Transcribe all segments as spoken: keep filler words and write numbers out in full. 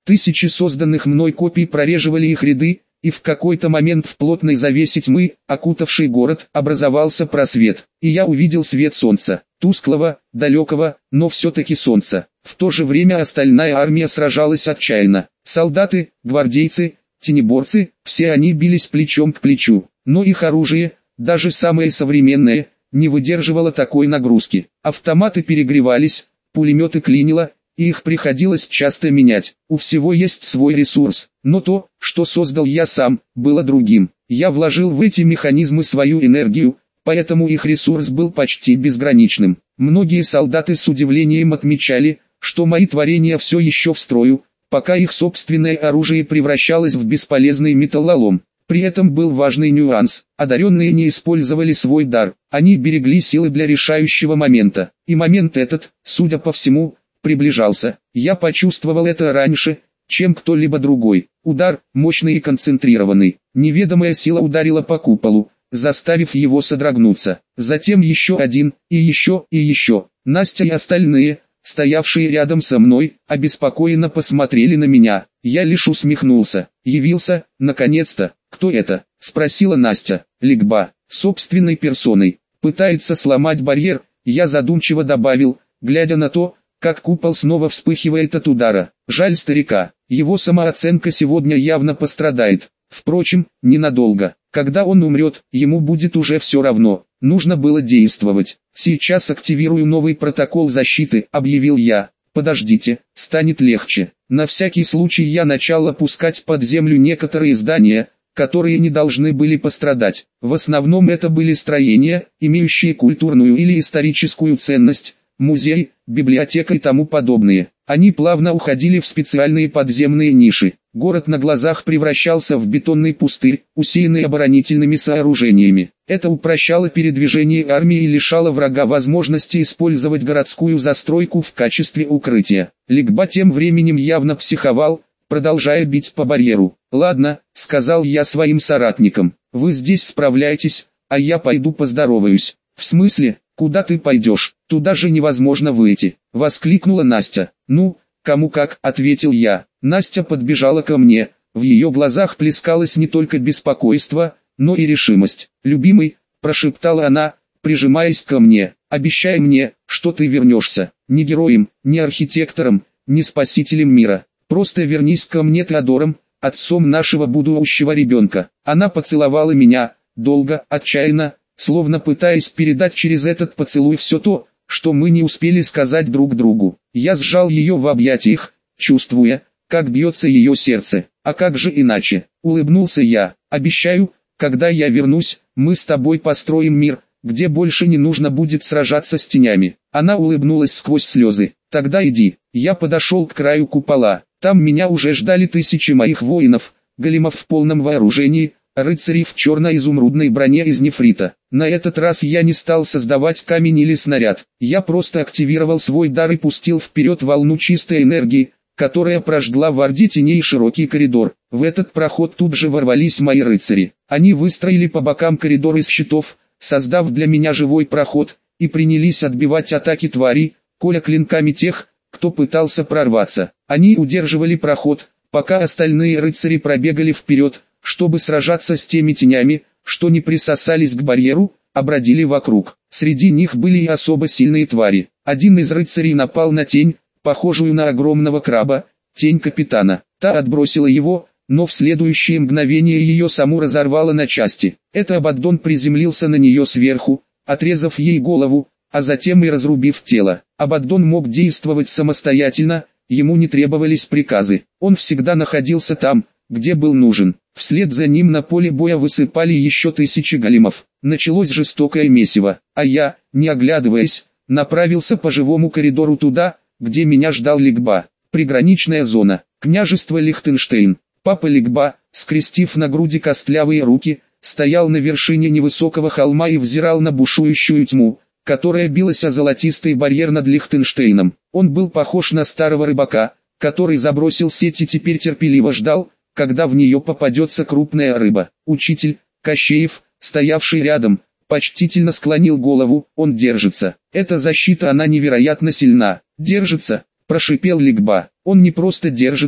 Тысячи созданных мной копий прореживали их ряды, и в какой-то момент в плотной завесе тьмы, окутавшей город, образовался просвет, и я увидел свет солнца, тусклого, далекого, но все-таки солнца. В то же время остальная армия сражалась отчаянно. Солдаты, гвардейцы, тенеборцы, все они бились плечом к плечу, но их оружие, даже самое современное, не выдерживало такой нагрузки. Автоматы перегревались, пулеметы клинило, и их приходилось часто менять. У всего есть свой ресурс, но то, что создал я сам, было другим. Я вложил в эти механизмы свою энергию, поэтому их ресурс был почти безграничным. Многие солдаты с удивлением отмечали, что мои творения все еще в строю, пока их собственное оружие превращалось в бесполезный металлолом. При этом был важный нюанс: одаренные не использовали свой дар, они берегли силы для решающего момента. И момент этот, судя по всему, приближался. Я почувствовал это раньше, чем кто-либо другой. Удар, мощный и концентрированный. Неведомая сила ударила по куполу, заставив его содрогнуться. Затем еще один, и еще, и еще. Настя и остальные, стоявшие рядом со мной, обеспокоенно посмотрели на меня. Я лишь усмехнулся. Явился, наконец-то. «Кто это?» — спросила Настя. «Ликба, собственной персоной. Пытается сломать барьер», я задумчиво добавил, глядя на то, как купол снова вспыхивает от удара. Жаль старика, его самооценка сегодня явно пострадает. Впрочем, ненадолго. Когда он умрет, ему будет уже все равно. Нужно было действовать. «Сейчас активирую новый протокол защиты», — объявил я. «Подождите, станет легче». На всякий случай я начал опускать под землю некоторые здания, которые не должны были пострадать. В основном это были строения, имеющие культурную или историческую ценность, музей, библиотека и тому подобные. Они плавно уходили в специальные подземные ниши. Город на глазах превращался в бетонный пустырь, усеянный оборонительными сооружениями. Это упрощало передвижение армии и лишало врага возможности использовать городскую застройку в качестве укрытия. Ликба тем временем явно психовал, продолжая бить по барьеру. «Ладно», — сказал я своим соратникам, — «вы здесь справляйтесь, а я пойду поздороваюсь». «В смысле, куда ты пойдешь? Туда же невозможно выйти», — воскликнула Настя. «Ну, кому как», — ответил я. Настя подбежала ко мне, в ее глазах плескалось не только беспокойство, но и решимость. «Любимый», — прошептала она, прижимаясь ко мне, — «обещай мне, что ты вернешься, не героем, не архитектором, не спасителем мира. Просто вернись ко мне Теодором, отцом нашего будущего ребенка». Она поцеловала меня, долго, отчаянно, словно пытаясь передать через этот поцелуй все то, что мы не успели сказать друг другу. Я сжал ее в объятиях, чувствуя, как бьется ее сердце. «А как же иначе?» — улыбнулся я. «Обещаю, когда я вернусь, мы с тобой построим мир, где больше не нужно будет сражаться с тенями». Она улыбнулась сквозь слезы. «Тогда иди». Я подошел к краю купола. Там меня уже ждали тысячи моих воинов, големов в полном вооружении, рыцарей в черно-изумрудной броне из нефрита. На этот раз я не стал создавать камень или снаряд. Я просто активировал свой дар и пустил вперед волну чистой энергии, которая прожгла в орде теней широкий коридор. В этот проход тут же ворвались мои рыцари. Они выстроили по бокам коридор из щитов, создав для меня живой проход, и принялись отбивать атаки тварей, коля клинками тех, кто пытался прорваться. Они удерживали проход, пока остальные рыцари пробегали вперед, чтобы сражаться с теми тенями, что не присосались к барьеру, а бродили вокруг. Среди них были и особо сильные твари. Один из рыцарей напал на тень, похожую на огромного краба, тень капитана. Та отбросила его, но в следующее мгновение ее саму разорвало на части. Это Абаддон приземлился на нее сверху, отрезав ей голову, а затем и разрубив тело. Абаддон мог действовать самостоятельно, ему не требовались приказы. Он всегда находился там, где был нужен. Вслед за ним на поле боя высыпали еще тысячи големов. Началось жестокое месиво, а я, не оглядываясь, направился по живому коридору туда, где меня ждал Ликба. Приграничная зона, княжество Лихтенштейн. Папа Ликба, скрестив на груди костлявые руки, стоял на вершине невысокого холма и взирал на бушующую тьму, которая билась о золотистый барьер над Лихтенштейном. Он был похож на старого рыбака, который забросил сеть и теперь терпеливо ждал, когда в нее попадется крупная рыба. Учитель, Кощеев, стоявший рядом, почтительно склонил голову. «Он держится. Эта защита, она невероятно сильна». «Держится», — прошипел Ликба. «Он не просто держится,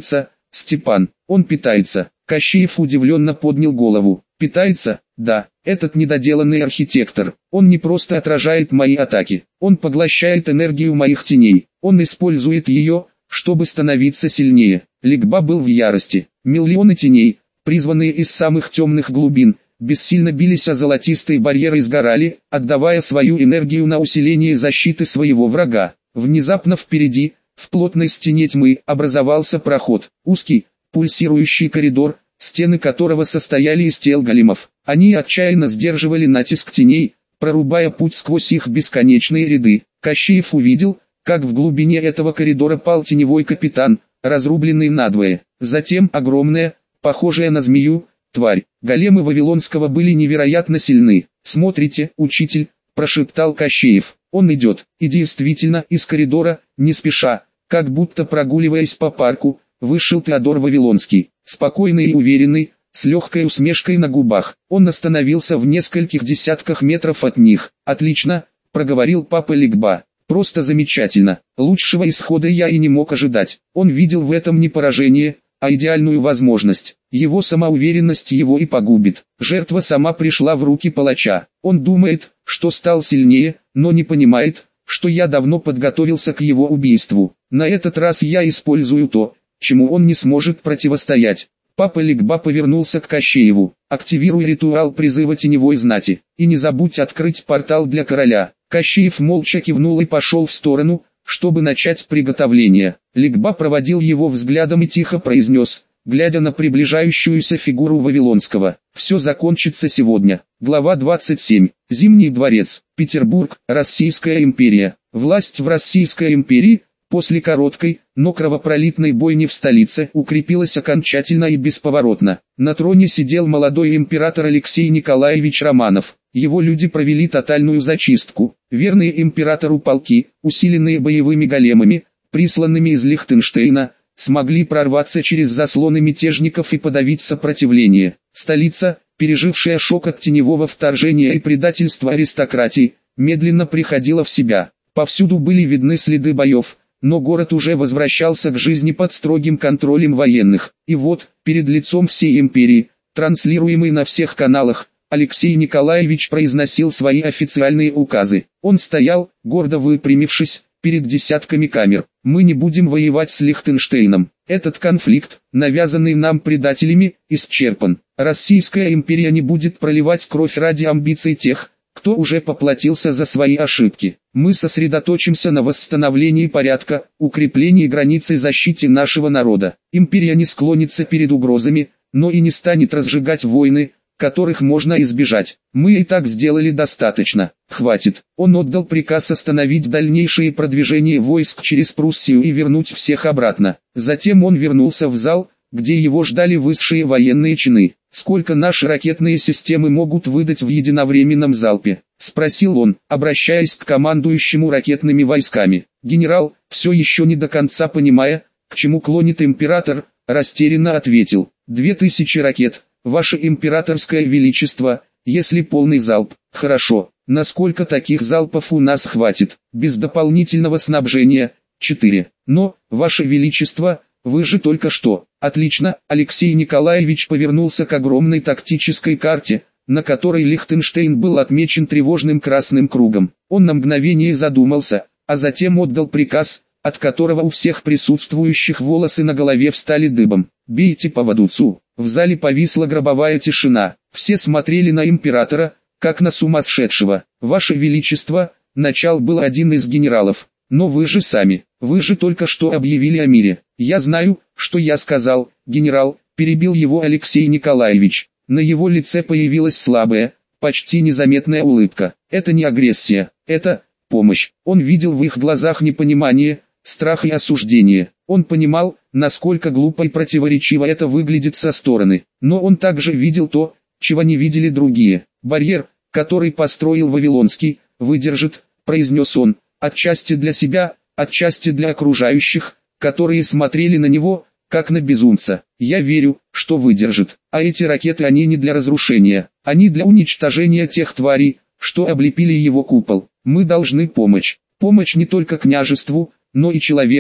Степан, он питается. Кощеев удивленно поднял голову. Питается? Да, этот недоделанный архитектор. Он не просто отражает мои атаки. Он поглощает энергию моих теней. Он использует ее, чтобы становиться сильнее. Ликба был в ярости. Миллионы теней, призванные из самых темных глубин, бессильно бились о золотистые барьеры и сгорали, отдавая свою энергию на усиление защиты своего врага. Внезапно впереди, в плотной стене тьмы, образовался проход, узкий, пульсирующий коридор, стены которого состояли из тел големов. Они отчаянно сдерживали натиск теней, прорубая путь сквозь их бесконечные ряды. Кощеев увидел, как в глубине этого коридора пал теневой капитан, разрубленный надвое. Затем огромная, похожая на змею, тварь. Големы Вавилонского были невероятно сильны. «Смотрите, учитель», – прошептал Кощеев. «Он идет». И действительно, из коридора, не спеша, как будто прогуливаясь по парку, вышел Теодор Вавилонский. Спокойный и уверенный, с легкой усмешкой на губах. Он остановился в нескольких десятках метров от них. «Отлично», – проговорил папа Ликба. «Просто замечательно. Лучшего исхода я и не мог ожидать». Он видел в этом не поражение, а идеальную возможность. Его самоуверенность его и погубит. Жертва сама пришла в руки палача. Он думает, что стал сильнее, но не понимает, что я давно подготовился к его убийству. На этот раз я использую то, чему он не сможет противостоять. Папа Ликба повернулся к Кощееву. «Активируй ритуал призыва теневой знати, и не забудь открыть портал для короля». Кощеев молча кивнул и пошел в сторону, чтобы начать приготовление. Ликба проводил его взглядом и тихо произнес, глядя на приближающуюся фигуру Вавилонского: «Все закончится сегодня». Глава двадцать семь. Зимний дворец. Петербург, Российская империя. Власть в Российской империи, после короткой, но кровопролитной бойни в столице, укрепилась окончательно и бесповоротно. На троне сидел молодой император Алексей Николаевич Романов. Его люди провели тотальную зачистку. Верные императору полки, усиленные боевыми големами, присланными из Лихтенштейна, смогли прорваться через заслоны мятежников и подавить сопротивление. Столица, пережившая шок от теневого вторжения и предательства аристократии, медленно приходила в себя. Повсюду были видны следы боев, но город уже возвращался к жизни под строгим контролем военных. И вот, перед лицом всей империи, транслируемый на всех каналах, Алексей Николаевич произносил свои официальные указы. Он стоял, гордо выпрямившись, перед десятками камер. «Мы не будем воевать с Лихтенштейном. Этот конфликт, навязанный нам предателями, исчерпан. Российская империя не будет проливать кровь ради амбиций тех, кто уже поплатился за свои ошибки. Мы сосредоточимся на восстановлении порядка, укреплении границ и защите нашего народа. Империя не склонится перед угрозами, но и не станет разжигать войны, которых можно избежать. Мы и так сделали достаточно. Хватит». Он отдал приказ остановить дальнейшее продвижение войск через Пруссию и вернуть всех обратно. Затем он вернулся в зал, где его ждали высшие военные чины. «Сколько наши ракетные системы могут выдать в единовременном залпе?» – спросил он, обращаясь к командующему ракетными войсками. Генерал, все еще не до конца понимая, к чему клонит император, растерянно ответил: «Две тысячи ракет, Ваше императорское величество, если полный залп». «Хорошо, насколько таких залпов у нас хватит?» «Без дополнительного снабжения, четыре. Но, Ваше величество, вы же только что». «Отлично». Алексей Николаевич повернулся к огромной тактической карте, на которой Лихтенштейн был отмечен тревожным красным кругом. Он на мгновение задумался, а затем отдал приказ, от которого у всех присутствующих волосы на голове встали дыбом. «Бейте по Вадуцу». В зале повисла гробовая тишина. Все смотрели на императора, как на сумасшедшего. «Ваше Величество», начал был один из генералов. «Но вы же сами, вы же только что объявили о мире». «Я знаю, что я сказал, генерал», перебил его Алексей Николаевич. На его лице появилась слабая, почти незаметная улыбка. «Это не агрессия, это помощь». Он видел в их глазах непонимание, страх и осуждение. Он понимал, насколько глупо и противоречиво это выглядит со стороны. Но он также видел то, чего не видели другие. «Барьер, который построил Вавилонский, выдержит», произнес он, отчасти для себя, отчасти для окружающих, которые смотрели на него, как на безумца. «Я верю, что выдержит. А эти ракеты, они не для разрушения, они для уничтожения тех тварей, что облепили его купол. Мы должны помочь. Помочь не только княжеству, но и человеку,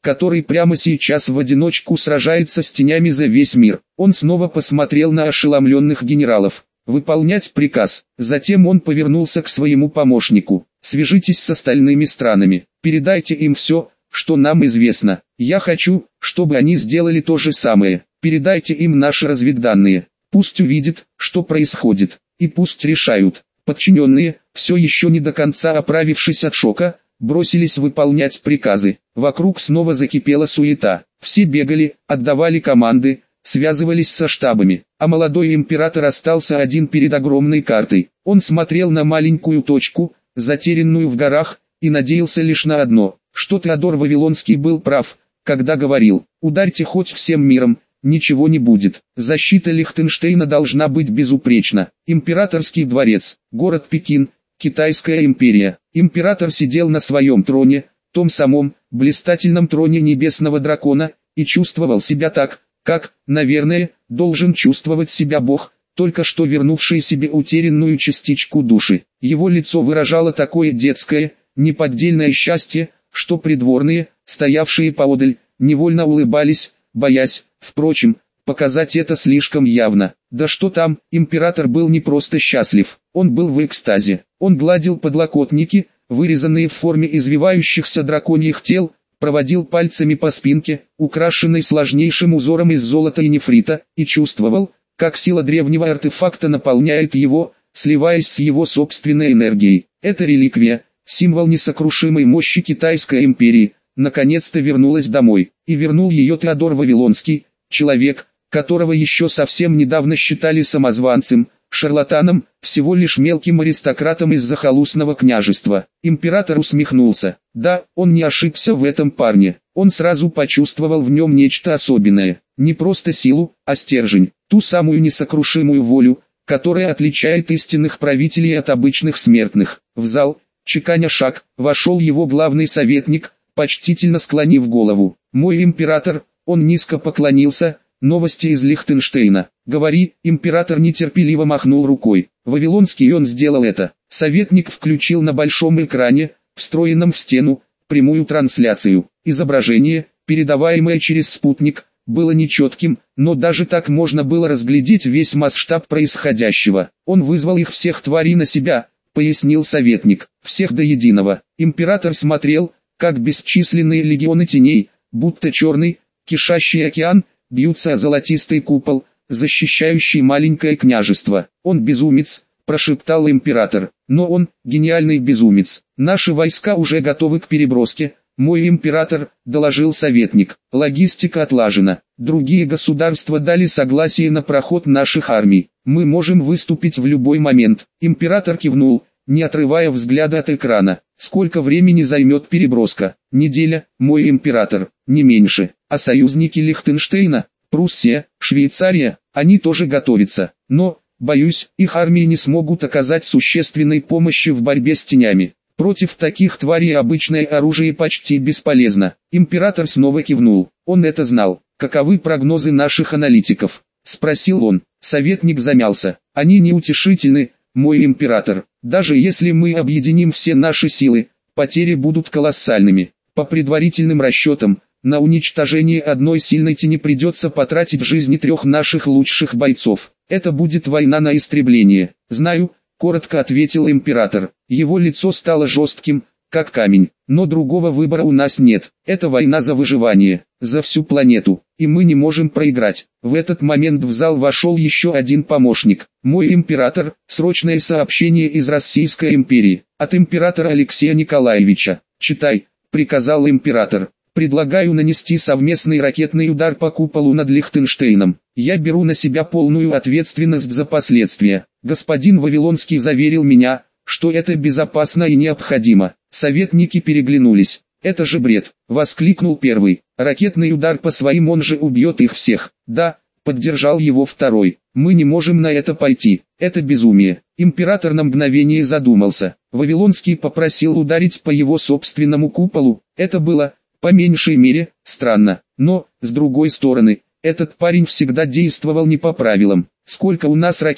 который прямо сейчас в одиночку сражается с тенями за весь мир. Он снова посмотрел на ошеломленных генералов. Выполнять приказ. Затем он повернулся к своему помощнику. Свяжитесь с остальными странами. Передайте им все, что нам известно. Я хочу, чтобы они сделали то же самое. Передайте им наши разведданные. Пусть увидят, что происходит. И пусть решают. Подчиненные, все еще не до конца оправившись от шока, бросились выполнять приказы. Вокруг снова закипела суета. Все бегали, отдавали команды, связывались со штабами. А молодой император остался один перед огромной картой. Он смотрел на маленькую точку, затерянную в горах, и надеялся лишь на одно, что Теодор Вавилонский был прав, когда говорил: «Ударьте хоть всем миром, ничего не будет». Защита Лихтенштейна должна быть безупречна. Императорский дворец, город Пекин, Китайская империя. Император сидел на своем троне, том самом, блистательном троне небесного дракона, и чувствовал себя так, как, наверное, должен чувствовать себя Бог, только что вернувший себе утерянную частичку души. Его лицо выражало такое детское, неподдельное счастье, что придворные, стоявшие поодаль, невольно улыбались, боясь, впрочем, показать это слишком явно. Да что там, император был не просто счастлив, он был в экстазе. Он гладил подлокотники, вырезанные в форме извивающихся драконьих тел, проводил пальцами по спинке, украшенной сложнейшим узором из золота и нефрита, и чувствовал, как сила древнего артефакта наполняет его, сливаясь с его собственной энергией. Эта реликвия, символ несокрушимой мощи Китайской империи, наконец-то вернулась домой, и вернул ее Теодор Вавилонский, человек, которого еще совсем недавно считали самозванцем, шарлатаном, всего лишь мелким аристократом из захолустного княжества. Император усмехнулся. Да, он не ошибся в этом парне. Он сразу почувствовал в нем нечто особенное. Не просто силу, а стержень. Ту самую несокрушимую волю, которая отличает истинных правителей от обычных смертных. В зал, чеканя шаг, вошел его главный советник, почтительно склонив голову. «Мой император», он низко поклонился. «Новости из Лихтенштейна». «Говори», император нетерпеливо махнул рукой. Вавилонский он сделал это. Советник включил на большом экране, встроенном в стену, прямую трансляцию. Изображение, передаваемое через спутник, было нечетким, но даже так можно было разглядеть весь масштаб происходящего. «Он вызвал их всех тварей на себя», пояснил советник. «Всех до единого». Император смотрел, как бесчисленные легионы теней, будто черный, кишащий океан, бьются о золотистый купол, защищающий маленькое княжество. «Он безумец», прошептал император. «Но он, гениальный безумец. Наши войска уже готовы к переброске, мой император», доложил советник. «Логистика отлажена. Другие государства дали согласие на проход наших армий. Мы можем выступить в любой момент». Император кивнул, не отрывая взгляда от экрана. «Сколько времени займет переброска?» «Неделя, мой император, не меньше». «А союзники Лихтенштейна, Пруссия, Швейцария, они тоже готовятся. Но, боюсь, их армии не смогут оказать существенной помощи в борьбе с тенями. Против таких тварей обычное оружие почти бесполезно». Император снова кивнул. Он это знал. «Каковы прогнозы наших аналитиков?» спросил он. Советник замялся. «Они неутешительны, мой император. Даже если мы объединим все наши силы, потери будут колоссальными. По предварительным расчетам, на уничтожение одной сильной тени придется потратить жизни трех наших лучших бойцов. Это будет война на истребление». «Знаю», — коротко ответил император. Его лицо стало жестким, как камень. «Но другого выбора у нас нет. Это война за выживание, за всю планету, и мы не можем проиграть». В этот момент в зал вошел еще один помощник. «Мой император, срочное сообщение из Российской империи, от императора Алексея Николаевича». «Читай», — приказал император. «Предлагаю нанести совместный ракетный удар по куполу над Лихтенштейном. Я беру на себя полную ответственность за последствия. Господин Вавилонский заверил меня, что это безопасно и необходимо». Советники переглянулись. «Это же бред», — воскликнул первый. «Ракетный удар по своим, он же убьет их всех». «Да», — поддержал его второй. «Мы не можем на это пойти. Это безумие». Император на мгновение задумался. Вавилонский попросил ударить по его собственному куполу. Это было, по меньшей мере, странно. Но, с другой стороны, этот парень всегда действовал не по правилам. «Сколько у нас ракет?»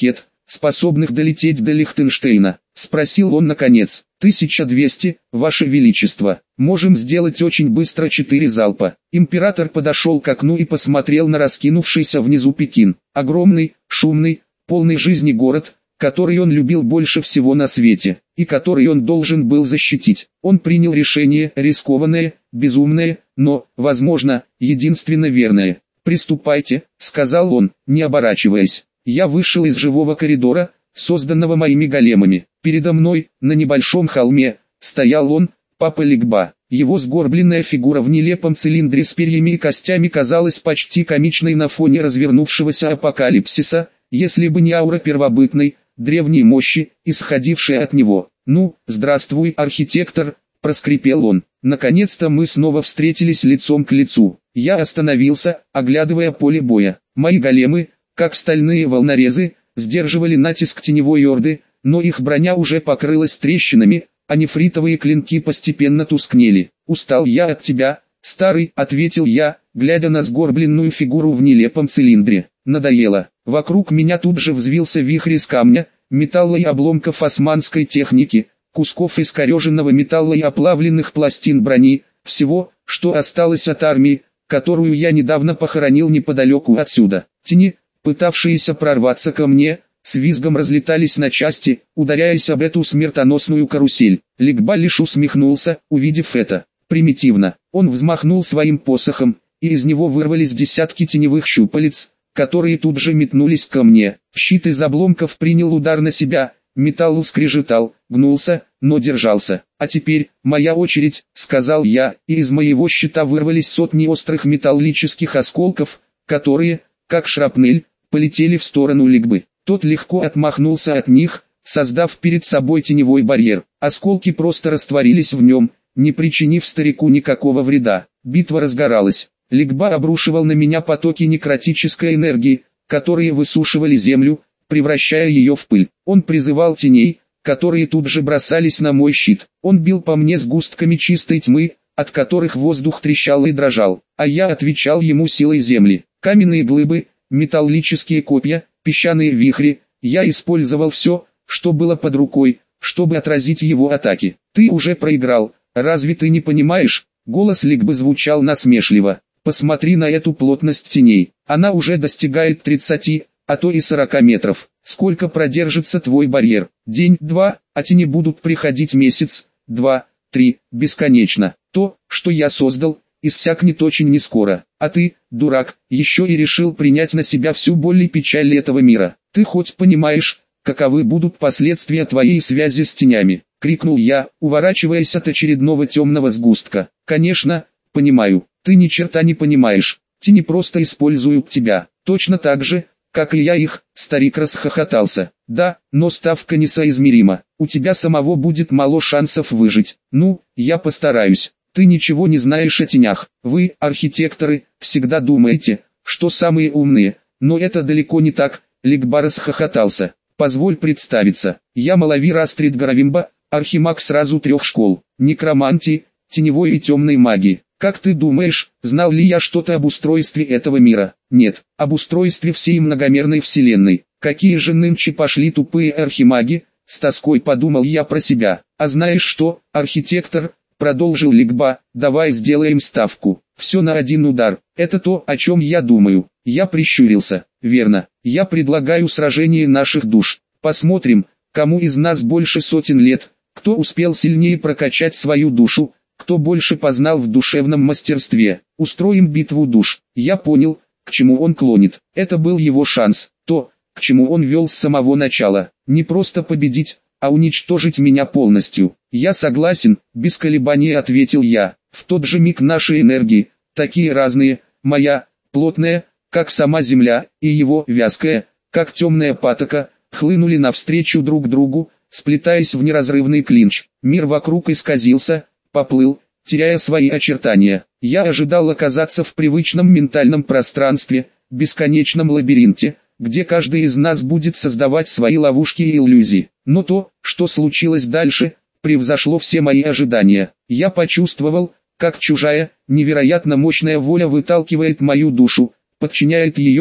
способных долететь до Лихтенштейна?» — спросил он наконец. «тысяча двести, Ваше Величество. Можем сделать очень быстро четыре залпа». Император подошел к окну и посмотрел на раскинувшийся внизу Пекин. Огромный, шумный, полный жизни город, который он любил больше всего на свете, и который он должен был защитить. Он принял решение, рискованное, безумное, но, возможно, единственно верное. «Приступайте», — сказал он, не оборачиваясь. Я вышел из живого коридора, созданного моими големами. Передо мной, на небольшом холме, стоял он, Папа Лигба. Его сгорбленная фигура в нелепом цилиндре с перьями и костями казалась почти комичной на фоне развернувшегося апокалипсиса, если бы не аура первобытной, древней мощи, исходившей от него. «Ну, здравствуй, архитектор», — проскрипел он. Наконец-то мы снова встретились лицом к лицу. Я остановился, оглядывая поле боя. Мои големы, как стальные волнорезы, сдерживали натиск теневой орды, но их броня уже покрылась трещинами, а нефритовые клинки постепенно тускнели. «Устал я от тебя, старый», — ответил я, глядя на сгорбленную фигуру в нелепом цилиндре. «Надоело». Вокруг меня тут же взвился вихрь из камня, металла и обломков османской техники, кусков искореженного металла и оплавленных пластин брони, всего, что осталось от армии, которую я недавно похоронил неподалеку отсюда. Тени, пытавшиеся прорваться ко мне, с визгом разлетались на части, ударяясь об эту смертоносную карусель. Лигба лишь усмехнулся, увидев это. Примитивно. Он взмахнул своим посохом, и из него вырвались десятки теневых щупалец, которые тут же метнулись ко мне. Щит из обломков принял удар на себя, металл скрежетал, гнулся, но держался. «А теперь, моя очередь», — сказал я, и из моего щита вырвались сотни острых металлических осколков, которые, как шрапнель, полетели в сторону Лигбы. Тот легко отмахнулся от них, создав перед собой теневой барьер. Осколки просто растворились в нем, не причинив старику никакого вреда. Битва разгоралась. Лигба обрушивал на меня потоки некротической энергии, которые высушивали землю, превращая ее в пыль. Он призывал теней, которые тут же бросались на мой щит. Он бил по мне сгустками чистой тьмы, от которых воздух трещал и дрожал, а я отвечал ему силой земли. Каменные глыбы, металлические копья, песчаные вихри, я использовал все, что было под рукой, чтобы отразить его атаки. «Ты уже проиграл, разве ты не понимаешь?» Голос Лигбы звучал насмешливо. «Посмотри на эту плотность теней, она уже достигает тридцати, а то и сорока метров. Сколько продержится твой барьер? День-два, а тени будут приходить месяц, два, три, бесконечно. То, что я создал, иссякнет очень нескоро. А ты, дурак, еще и решил принять на себя всю боль и печаль этого мира. Ты хоть понимаешь, каковы будут последствия твоей связи с тенями?» — крикнул я, уворачиваясь от очередного темного сгустка. «Конечно, понимаю. Ты ни черта не понимаешь. Тени просто используют тебя. Точно так же, как и я их», — старик расхохотался. «Да, но ставка несоизмерима. У тебя самого будет мало шансов выжить. Ну, я постараюсь. Ты ничего не знаешь о тенях. Вы, архитекторы, всегда думаете, что самые умные, но это далеко не так», — Лигба расхохотался. «Позволь представиться. Я Малавир Астрид Горовимба, архимаг сразу трех школ, некромантии, теневой и темной магии. Как ты думаешь, знал ли я что-то об устройстве этого мира? Нет, об устройстве всей многомерной вселенной. Какие же нынче пошли тупые архимаги?» — с тоской подумал я про себя. «А знаешь что, архитектор?» — продолжил Лигба, — «давай сделаем ставку. Все на один удар. Это то, о чем я думаю». Я прищурился. «Верно. Я предлагаю сражение наших душ. Посмотрим, кому из нас больше сотен лет, кто успел сильнее прокачать свою душу, кто больше познал в душевном мастерстве. Устроим битву душ». Я понял, к чему он клонит. Это был его шанс. То, к чему он вел с самого начала. Не просто победить, а уничтожить меня полностью. «Я согласен», — без колебаний ответил я. В тот же миг наши энергии, такие разные, моя, плотная, как сама земля, и его, вязкая, как темная патока, хлынули навстречу друг другу, сплетаясь в неразрывный клинч. Мир вокруг исказился, поплыл, теряя свои очертания. Я ожидал оказаться в привычном ментальном пространстве, бесконечном лабиринте, где каждый из нас будет создавать свои ловушки и иллюзии. Но то, что случилось дальше, превзошло все мои ожидания. Я почувствовал, как чужая, невероятно мощная воля выталкивает мою душу, подчиняет ее,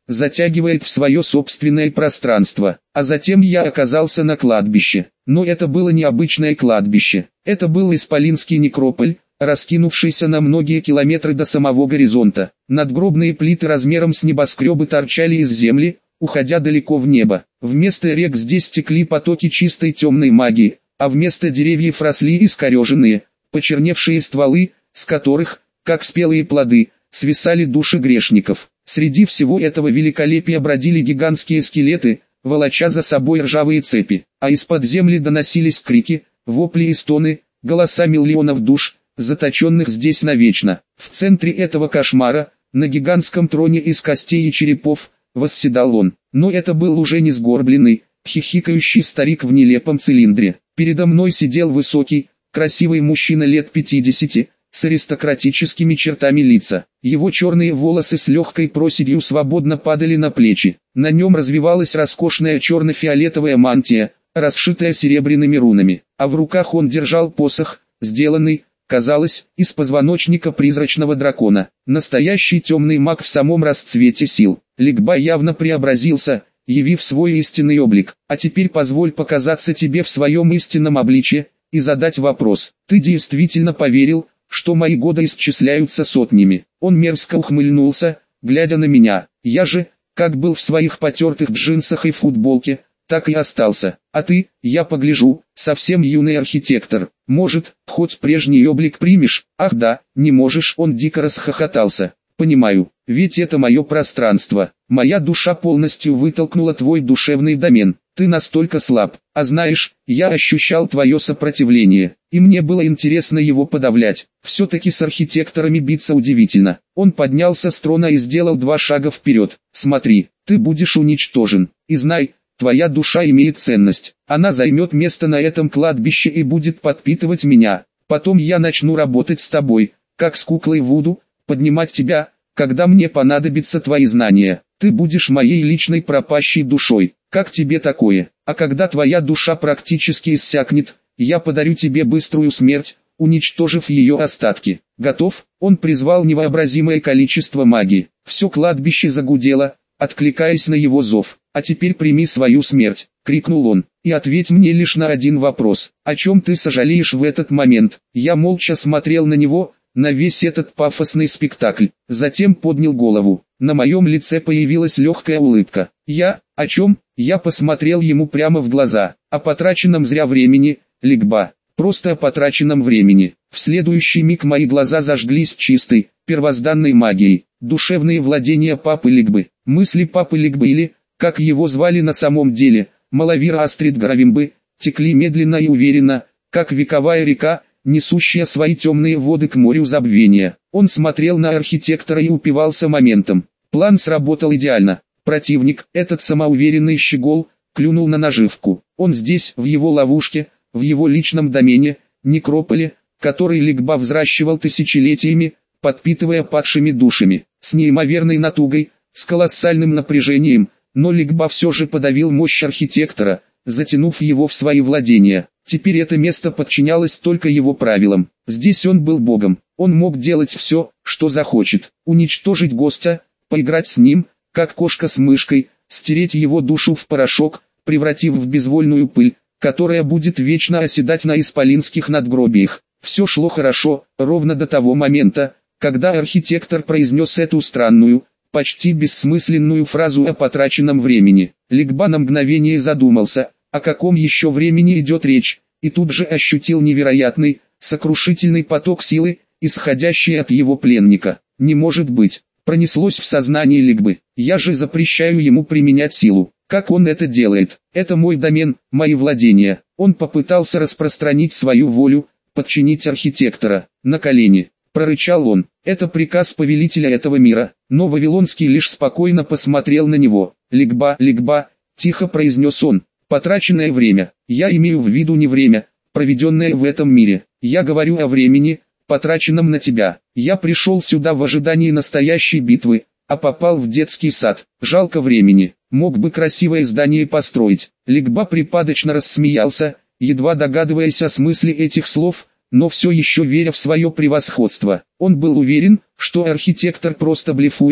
затягивает в свое собственное пространство. А затем я оказался на кладбище. Но это было не обычное кладбище. Это был исполинский некрополь, раскинувшийся на многие километры до самого горизонта. Надгробные плиты размером с небоскребы торчали из земли, уходя далеко в небо. Вместо рек здесь текли потоки чистой темной магии, а вместо деревьев росли искореженные, почерневшие стволы, с которых, как спелые плоды, свисали души грешников. Среди всего этого великолепия бродили гигантские скелеты, волоча за собой ржавые цепи, а из-под земли доносились крики, вопли и стоны, голоса миллионов душ, заточенных здесь навечно. В центре этого кошмара, на гигантском троне из костей и черепов, восседал он. Но это был уже не сгорбленный, хихикающий старик в нелепом цилиндре. Передо мной сидел высокий, красивый мужчина лет пятидесяти, с аристократическими чертами лица. Его черные волосы с легкой проседью свободно падали на плечи. На нем развивалась роскошная черно-фиолетовая мантия, расшитая серебряными рунами, а в руках он держал посох, сделанный, казалось, из позвоночника призрачного дракона. Настоящий темный маг в самом расцвете сил. Ликба явно преобразился, явив свой истинный облик. А теперь позволь показаться тебе в своем истинном обличье и задать вопрос. Ты действительно поверил, что мои годы исчисляются сотнями? Он мерзко ухмыльнулся, глядя на меня. Я же, как был в своих потертых джинсах и футболке, так и остался. А ты, я погляжу, совсем юный архитектор. Может, хоть прежний облик примешь? Ах да, не можешь. Он дико расхохотался. Понимаю, ведь это мое пространство. Моя душа полностью вытолкнула твой душевный домен. Ты настолько слаб. А знаешь, я ощущал твое сопротивление, и мне было интересно его подавлять. Все-таки с архитекторами биться удивительно. Он поднялся с трона и сделал два шага вперед. Смотри, ты будешь уничтожен. И знай, твоя душа имеет ценность. Она займет место на этом кладбище и будет подпитывать меня. Потом я начну работать с тобой, как с куклой Вуду, поднимать тебя, когда мне понадобятся твои знания. Ты будешь моей личной пропащей душой. Как тебе такое? А когда твоя душа практически иссякнет, я подарю тебе быструю смерть, уничтожив ее остатки. Готов? Он призвал невообразимое количество магии. Все кладбище загудело, откликаясь на его зов. «А теперь прими свою смерть», — крикнул он, — «и ответь мне лишь на один вопрос. О чем ты сожалеешь в этот момент?» Я молча смотрел на него, на весь этот пафосный спектакль. Затем поднял голову. На моем лице появилась легкая улыбка. «Я? О чем?» Я посмотрел ему прямо в глаза. «О потраченном зря времени, Ликба. Просто о потраченном времени». В следующий миг мои глаза зажглись чистой, первозданной магией. Душевные владения Папы Ликбы. Мысли Папы Ликбы или, как его звали на самом деле, Малавира Астрид Гравимбы, текли медленно и уверенно, как вековая река, несущая свои темные воды к морю забвения. Он смотрел на архитектора и упивался моментом. План сработал идеально. Противник, этот самоуверенный щегол, клюнул на наживку. Он здесь, в его ловушке, в его личном домене, некрополе, который Ликба взращивал тысячелетиями, подпитывая падшими душами. С неимоверной натугой, с колоссальным напряжением, но Ликба все же подавил мощь архитектора, затянув его в свои владения. Теперь это место подчинялось только его правилам. Здесь он был богом. Он мог делать все, что захочет. Уничтожить гостя, поиграть с ним, как кошка с мышкой, стереть его душу в порошок, превратив в безвольную пыль, которая будет вечно оседать на исполинских надгробиях. Все шло хорошо, ровно до того момента, когда архитектор произнес эту странную, почти бессмысленную фразу о потраченном времени. Ликба на мгновение задумался, о каком еще времени идет речь, и тут же ощутил невероятный, сокрушительный поток силы, исходящий от его пленника. «Не может быть!» Пронеслось в сознании Ликбы. «Я же запрещаю ему применять силу. Как он это делает? Это мой домен, мои владения». Он попытался распространить свою волю, подчинить архитектора. «На колени!» Прорычал он. «Это приказ повелителя этого мира». Но Вавилонский лишь спокойно посмотрел на него. «Ликба, Ликба», тихо произнес он. «Потраченное время. Я имею в виду не время, проведенное в этом мире. Я говорю о времени, потраченном на тебя. Я пришел сюда в ожидании настоящей битвы, а попал в детский сад. Жалко времени. Мог бы красивое здание построить». Ликба припадочно рассмеялся, едва догадываясь о смысле этих слов, но все еще веря в свое превосходство. Он был уверен, что архитектор просто блефует,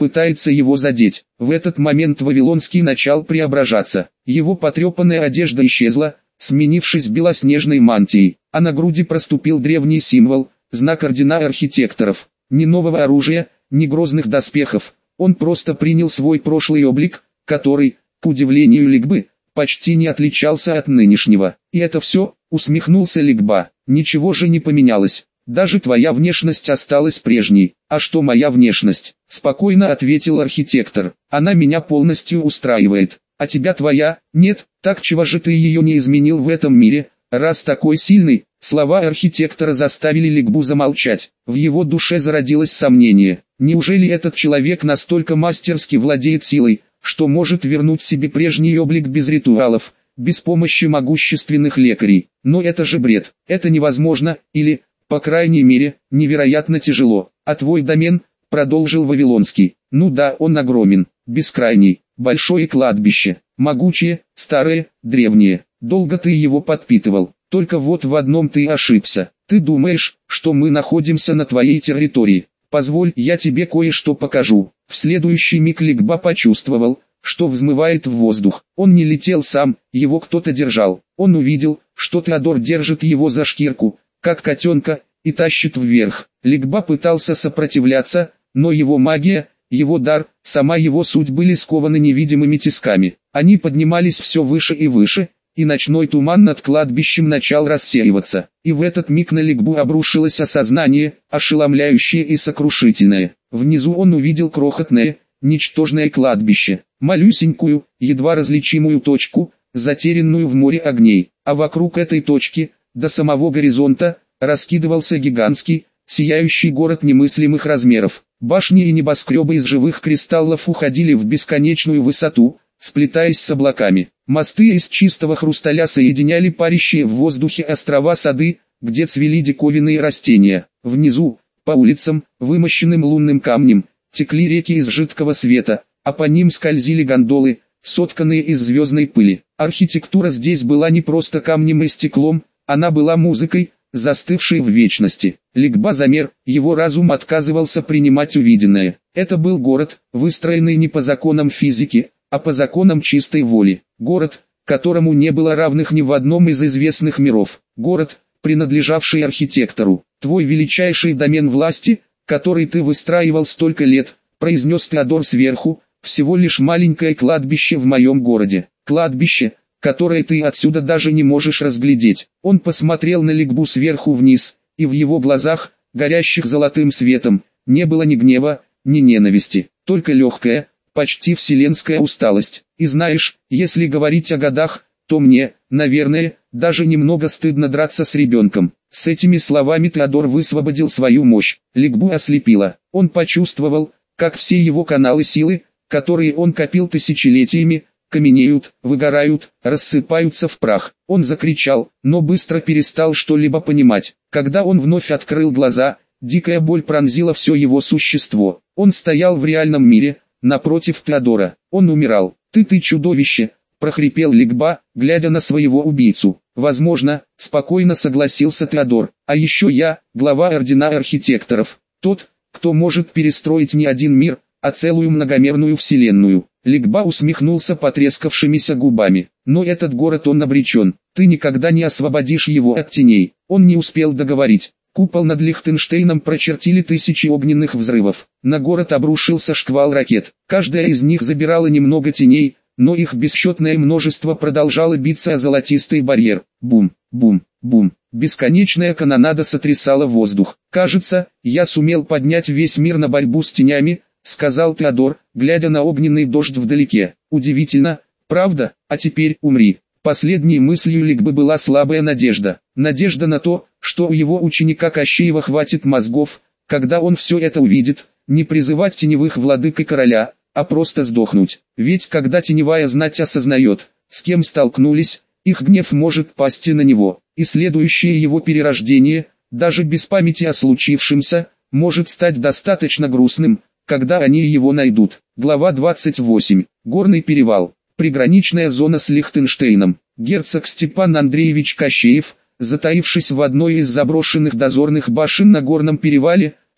пытается его задеть. В этот момент Вавилонский начал преображаться. Его потрепанная одежда исчезла, сменившись белоснежной мантией, а на груди проступил древний символ, знак ордена архитекторов. Ни нового оружия, ни грозных доспехов, он просто принял свой прошлый облик, который, к удивлению Ликбы, почти не отличался от нынешнего. «И это все?» — усмехнулся Ликба. «Ничего же не поменялось. Даже твоя внешность осталась прежней». «А что моя внешность?» — спокойно ответил архитектор. «Она меня полностью устраивает. А тебя твоя? Нет, так чего же ты ее не изменил в этом мире, раз такой сильный?» Слова архитектора заставили Ликбу замолчать. В его душе зародилось сомнение. Неужели этот человек настолько мастерски владеет силой, что может вернуть себе прежний облик без ритуалов, без помощи могущественных лекарей? Но это же бред. Это невозможно, или, по крайней мере, невероятно тяжело. А твой домен, продолжил Вавилонский. Ну да, он огромен, бескрайний, большое кладбище, могучее, старое, древнее. Долго ты его подпитывал. Только вот в одном ты ошибся. Ты думаешь, что мы находимся на твоей территории. Позволь, я тебе кое-что покажу. В следующий миг Ликба почувствовал, что взмывает в воздух. Он не летел сам, его кто-то держал. Он увидел, что Теодор держит его за шкирку, как котенка, и тащит вверх. Ликба пытался сопротивляться, но его магия, его дар, сама его суть были скованы невидимыми тисками. Они поднимались все выше и выше, и ночной туман над кладбищем начал рассеиваться. И в этот миг на Ликбу обрушилось осознание, ошеломляющее и сокрушительное. Внизу он увидел крохотное, ничтожное кладбище, малюсенькую, едва различимую точку, затерянную в море огней. А вокруг этой точки, до самого горизонта, раскидывался гигантский, сияющий город немыслимых размеров. Башни и небоскребы из живых кристаллов уходили в бесконечную высоту, сплетаясь с облаками. Мосты из чистого хрусталя соединяли парящие в воздухе острова сады, где цвели диковинные растения. Внизу, по улицам, вымощенным лунным камнем, текли реки из жидкого света, а по ним скользили гондолы, сотканные из звездной пыли. Архитектура здесь была не просто камнем и стеклом, она была музыкой, застывшей в вечности. Ликба замер, его разум отказывался принимать увиденное. Это был город, выстроенный не по законам физики, а по законам чистой воли. Город, которому не было равных ни в одном из известных миров. Город, принадлежавший архитектору. Твой величайший домен власти, который ты выстраивал столько лет, произнес Теодор сверху, всего лишь маленькое кладбище в моем городе. Кладбище, которое ты отсюда даже не можешь разглядеть. Он посмотрел на Ликбу сверху вниз, и в его глазах, горящих золотым светом, не было ни гнева, ни ненависти, только легкая, почти вселенская усталость. И знаешь, если говорить о годах, то мне, наверное, даже немного стыдно драться с ребенком. С этими словами Теодор высвободил свою мощь. Ликбу ослепило. Он почувствовал, как все его каналы силы, которые он копил тысячелетиями, каменеют, выгорают, рассыпаются в прах. Он закричал, но быстро перестал что-либо понимать. Когда он вновь открыл глаза, дикая боль пронзила все его существо. Он стоял в реальном мире, напротив Теодора. Он умирал. «Ты, ты чудовище!» – прохрипел Ликба, глядя на своего убийцу. «Возможно», – спокойно согласился Теодор. «А еще я, глава ордена архитекторов, тот, кто может перестроить не один мир, а целую многомерную вселенную». Ликба усмехнулся потрескавшимися губами. «Но этот город он обречен. Ты никогда не освободишь его от теней». Он не успел договорить. Купол над Лихтенштейном прочертили тысячи огненных взрывов. На город обрушился шквал ракет. Каждая из них забирала немного теней, но их бесчетное множество продолжало биться о золотистый барьер. Бум, бум, бум. Бесконечная канонада сотрясала воздух. «Кажется, я сумел поднять весь мир на борьбу с тенями», — сказал Теодор, глядя на огненный дождь вдалеке. «Удивительно, правда? А теперь умри». Последней мыслью Ликбы была слабая надежда. Надежда на то, что у его ученика Кощеева хватит мозгов, когда он все это увидит, не призывать теневых владык и короля, а просто сдохнуть. Ведь когда теневая знать осознает, с кем столкнулись, их гнев может пасть на него, и следующее его перерождение, даже без памяти о случившемся, может стать достаточно грустным, когда они его найдут. Глава двадцать восемь. Горный перевал. Приграничная зона с Лихтенштейном. Герцог Степан Андреевич Кощеев, затаившись в одной из заброшенных дозорных башен на горном перевале,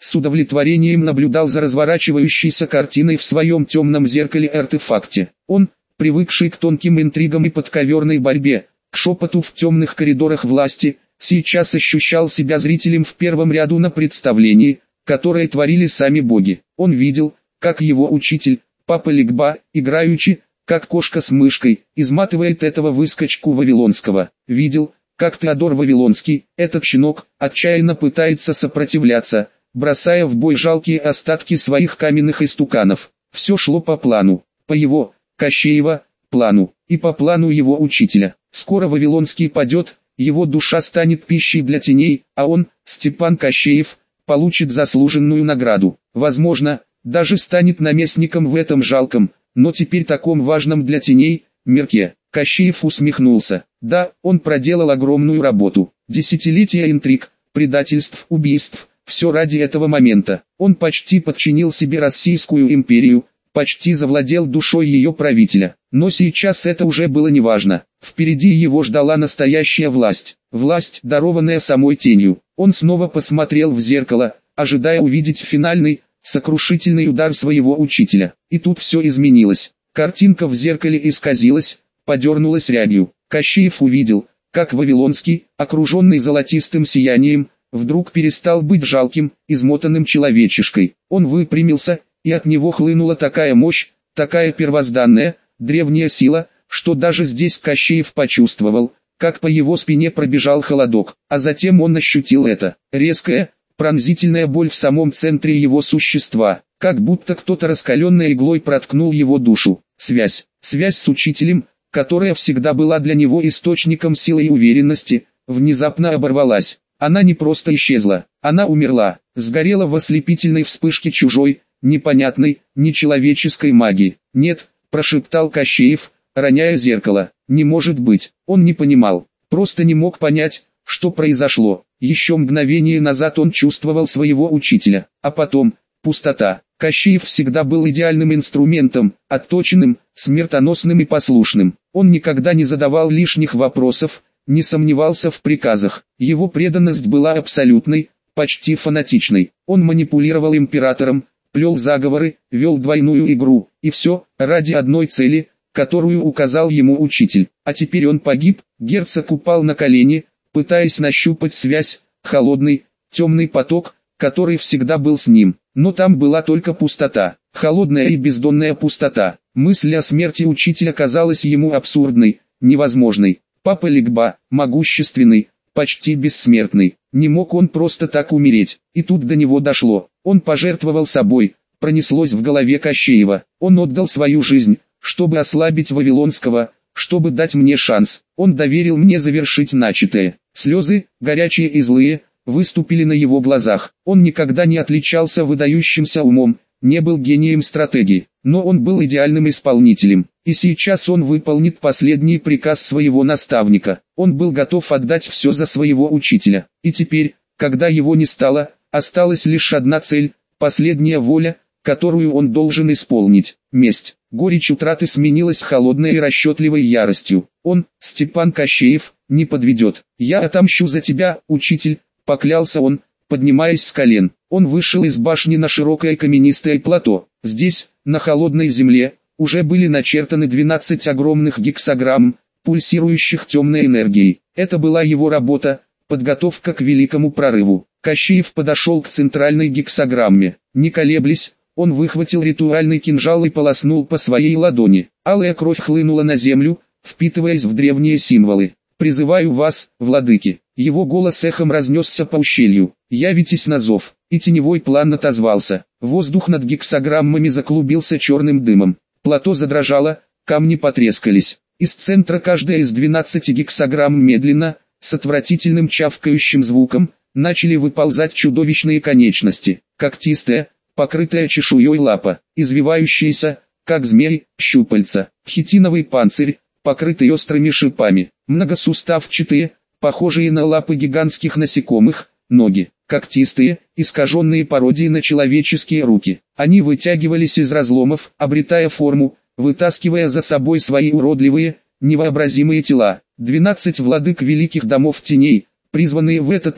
с удовлетворением наблюдал за разворачивающейся картиной в своем темном зеркале-артефакте. Он, привыкший к тонким интригам и подковерной борьбе, к шепоту в темных коридорах власти, сейчас ощущал себя зрителем в первом ряду на представлении, которое творили сами боги. Он видел, как его учитель, Папа Легба, играючи, как кошка с мышкой, изматывает этого выскочку Вавилонского. Видел, как Теодор Вавилонский, этот щенок, отчаянно пытается сопротивляться, бросая в бой жалкие остатки своих каменных истуканов. Все шло по плану, по его, Кощеева, плану, и по плану его учителя. Скоро Вавилонский падет, его душа станет пищей для теней, а он, Степан Кощеев, получит заслуженную награду. Возможно, даже станет наместником в этом жалком, но теперь таком важном для теней, мирке. Кощеев усмехнулся. Да, он проделал огромную работу. Десятилетия интриг, предательств, убийств, все ради этого момента. Он почти подчинил себе Российскую империю, почти завладел душой ее правителя. Но сейчас это уже было неважно. Впереди его ждала настоящая власть. Власть, дарованная самой тенью. Он снова посмотрел в зеркало, ожидая увидеть финальный, сокрушительный удар своего учителя. И тут все изменилось. Картинка в зеркале исказилась, подернулась рябью. Кощеев увидел, как Вавилонский, окруженный золотистым сиянием, вдруг перестал быть жалким, измотанным человечешкой. Он выпрямился, и от него хлынула такая мощь, такая первозданная, древняя сила, что даже здесь Кощеев почувствовал, как по его спине пробежал холодок, а затем он ощутил это, резкая, пронзительная боль в самом центре его существа, как будто кто-то раскаленной иглой проткнул его душу. Связь, связь с учителем, которая всегда была для него источником силы и уверенности, внезапно оборвалась. Она не просто исчезла, она умерла, сгорела в ослепительной вспышке чужой, непонятной, нечеловеческой магии. «Нет», – прошептал Кощеев, роняя зеркало. «Не может быть». Он не понимал, просто не мог понять, что произошло. Еще мгновение назад он чувствовал своего учителя, а потом – пустота. Кощеев всегда был идеальным инструментом, отточенным, смертоносным и послушным. Он никогда не задавал лишних вопросов, не сомневался в приказах. Его преданность была абсолютной, почти фанатичной. Он манипулировал императором, плел заговоры, вел двойную игру, и все, ради одной цели, которую указал ему учитель. А теперь он погиб, герцог упал на колени, пытаясь нащупать связь, холодный, темный поток, который всегда был с ним. Но там была только пустота, холодная и бездонная пустота. Мысль о смерти учителя казалась ему абсурдной, невозможной. Папа Легба, могущественный, почти бессмертный, не мог он просто так умереть. И тут до него дошло. Он пожертвовал собой, пронеслось в голове Кощеева. Он отдал свою жизнь, чтобы ослабить Вавилонского, чтобы дать мне шанс. Он доверил мне завершить начатое. Слезы, горячие и злые, выступили на его глазах. Он никогда не отличался выдающимся умом, не был гением стратегии, но он был идеальным исполнителем. И сейчас он выполнит последний приказ своего наставника. Он был готов отдать все за своего учителя. И теперь, когда его не стало, осталась лишь одна цель, последняя воля, которую он должен исполнить. Месть. Горечь утраты сменилась холодной и расчетливой яростью. Он, Степан Кощеев, не подведет. «Я отомщу за тебя, учитель», — поклялся он, поднимаясь с колен. Он вышел из башни на широкое каменистое плато. Здесь, на холодной земле, уже были начертаны двенадцать огромных гексаграмм, пульсирующих темной энергией. Это была его работа, подготовка к великому прорыву. Кощеев подошел к центральной гексаграмме. Не колеблясь, он выхватил ритуальный кинжал и полоснул по своей ладони. Алая кровь хлынула на землю, впитываясь в древние символы. «Призываю вас, владыки». Его голос эхом разнесся по ущелью. «Явитесь на зов». И теневой план отозвался. Воздух над гексаграммами заклубился черным дымом. Плато задрожало, камни потрескались. Из центра каждая из двенадцати гексаграмм медленно, с отвратительным чавкающим звуком, начали выползать чудовищные конечности. Когтистая, покрытая чешуей лапа, извивающаяся, как змей, щупальца. Хитиновый панцирь, покрытый острыми шипами. Многосуставчатые, похожие на лапы гигантских насекомых, ноги. Когтистые, искаженные пародии на человеческие руки. Они вытягивались из разломов, обретая форму, вытаскивая за собой свои уродливые, невообразимые тела. Двенадцать владык великих домов теней, призванные в этот мир,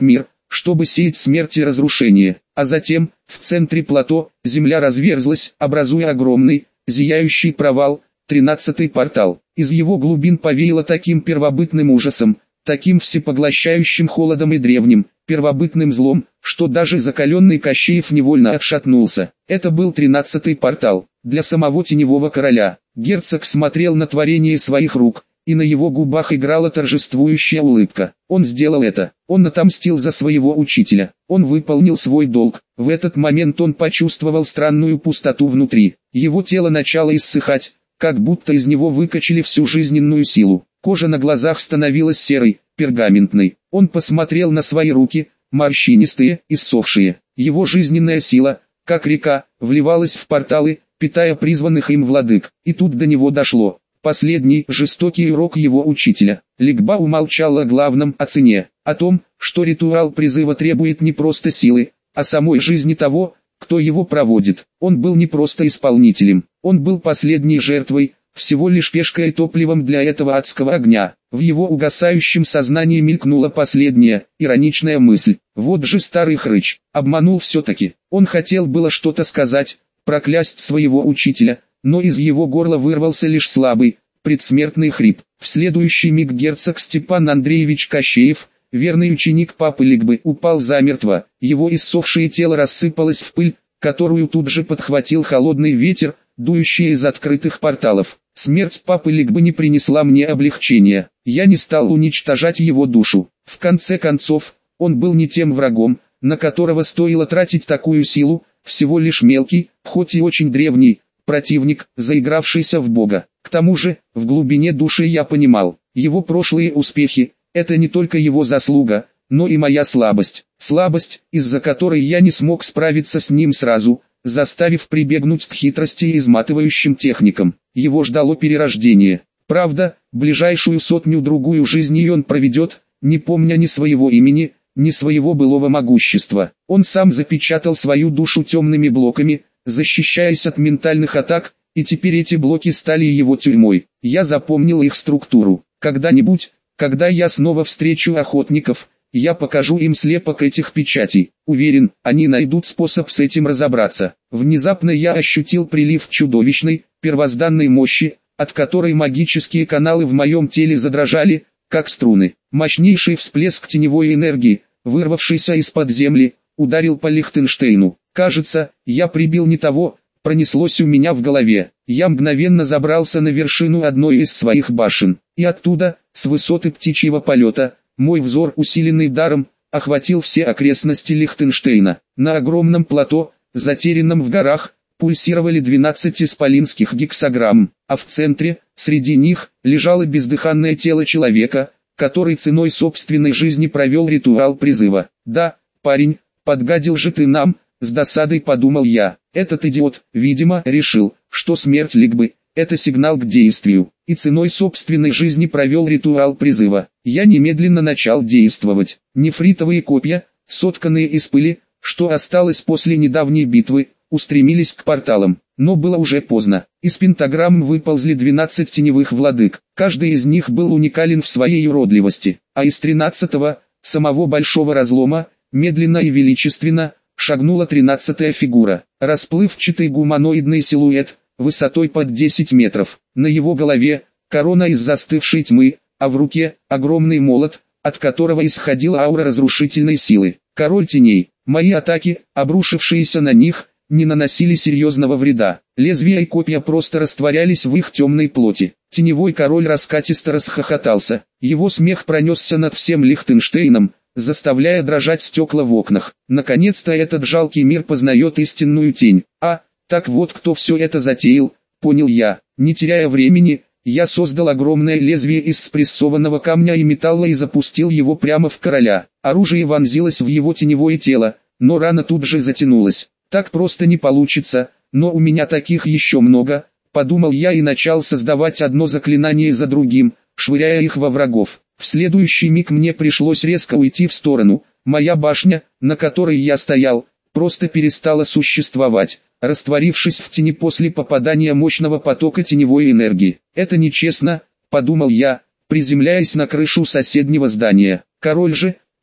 чтобы сеять смерть и разрушение. А затем, в центре плато, земля разверзлась, образуя огромный, зияющий провал, тринадцатый портал. Из его глубин повеяло таким первобытным ужасом, таким всепоглощающим холодом и древним, первобытным злом, что даже закаленный Кощеев невольно отшатнулся. Это был тринадцатый портал. Для самого теневого короля. Герцог смотрел на творение своих рук, и на его губах играла торжествующая улыбка. Он сделал это. Он отомстил за своего учителя. Он выполнил свой долг. В этот момент он почувствовал странную пустоту внутри. Его тело начало иссыхать, как будто из него выкачали всю жизненную силу. Кожа на глазах становилась серой, пергаментной. Он посмотрел на свои руки, морщинистые, иссохшие. Его жизненная сила, как река, вливалась в порталы, питая призванных им владык. И тут до него дошло. Последний, жестокий урок его учителя. Ликба умолчал о главном, о цене. О том, что ритуал призыва требует не просто силы, а самой жизни того, кто его проводит. Он был не просто исполнителем. Он был последней жертвой, всего лишь пешкой и топливом для этого адского огня. В его угасающем сознании мелькнула последняя, ироничная мысль. Вот же старый хрыч, обманул все-таки. Он хотел было что-то сказать, проклясть своего учителя, но из его горла вырвался лишь слабый, предсмертный хрип. В следующий миг герцог Степан Андреевич Кощеев, верный ученик папы Ликбы, упал замертво. Его иссохшее тело рассыпалось в пыль, которую тут же подхватил холодный ветер, дующий из открытых порталов. Смерть папы Ликбы не принесла мне облегчения. Я не стал уничтожать его душу. В конце концов, он был не тем врагом, на которого стоило тратить такую силу, всего лишь мелкий, хоть и очень древний, противник, заигравшийся в Бога. К тому же, в глубине души я понимал, его прошлые успехи – это не только его заслуга, но и моя слабость. Слабость, из-за которой я не смог справиться с ним сразу, заставив прибегнуть к хитрости и изматывающим техникам. Его ждало перерождение. Правда, ближайшую сотню-другую жизни он проведет, не помня ни своего имени, ни своего былого могущества. Он сам запечатал свою душу темными блоками, защищаясь от ментальных атак, и теперь эти блоки стали его тюрьмой. Я запомнил их структуру. Когда-нибудь, когда я снова встречу охотников, я покажу им слепок этих печатей. Уверен, они найдут способ с этим разобраться. Внезапно я ощутил прилив чудовищной, первозданной мощи, от которой магические каналы в моем теле задрожали, как струны. Мощнейший всплеск теневой энергии, вырвавшийся из-под земли, ударил по Лихтенштейну. Кажется, я прибил не того, пронеслось у меня в голове. Я мгновенно забрался на вершину одной из своих башен. И оттуда, с высоты птичьего полета, мой взор, усиленный даром, охватил все окрестности Лихтенштейна. На огромном плато, затерянном в горах, пульсировали двенадцать исполинских гексаграмм, а в центре, среди них, лежало бездыханное тело человека, который ценой собственной жизни провел ритуал призыва. «Да, парень, подгадил же ты нам», — с досадой подумал я. Этот идиот, видимо, решил, что смерть Ликбы — это сигнал к действию, и ценой собственной жизни провел ритуал призыва. Я немедленно начал действовать. Нефритовые копья, сотканные из пыли, что осталось после недавней битвы, устремились к порталам. Но было уже поздно. Из пентаграмм выползли двенадцать теневых владык. Каждый из них был уникален в своей уродливости. А из тринадцатого, самого большого разлома, медленно и величественно, шагнула тринадцатая фигура. Расплывчатый гуманоидный силуэт, высотой под десять метров. На его голове корона из застывшей тьмы, а в руке огромный молот, от которого исходила аура разрушительной силы. Король теней. Мои атаки, обрушившиеся на них, не наносили серьезного вреда. Лезвия и копья просто растворялись в их темной плоти. Теневой король раскатисто расхохотался. Его смех пронесся над всем Лихтенштейном, заставляя дрожать стекла в окнах. Наконец-то этот жалкий мир познает истинную тень. А, так вот кто все это затеял, понял я. Не теряя времени, я создал огромное лезвие из спрессованного камня и металла и запустил его прямо в короля. Оружие вонзилось в его теневое тело, но рана тут же затянулась. Так просто не получится, но у меня таких еще много, подумал я и начал создавать одно заклинание за другим, швыряя их во врагов. В следующий миг мне пришлось резко уйти в сторону. Моя башня, на которой я стоял, просто перестала существовать, растворившись в тени после попадания мощного потока теневой энергии. Это нечестно, подумал я, приземляясь на крышу соседнего здания. Король же,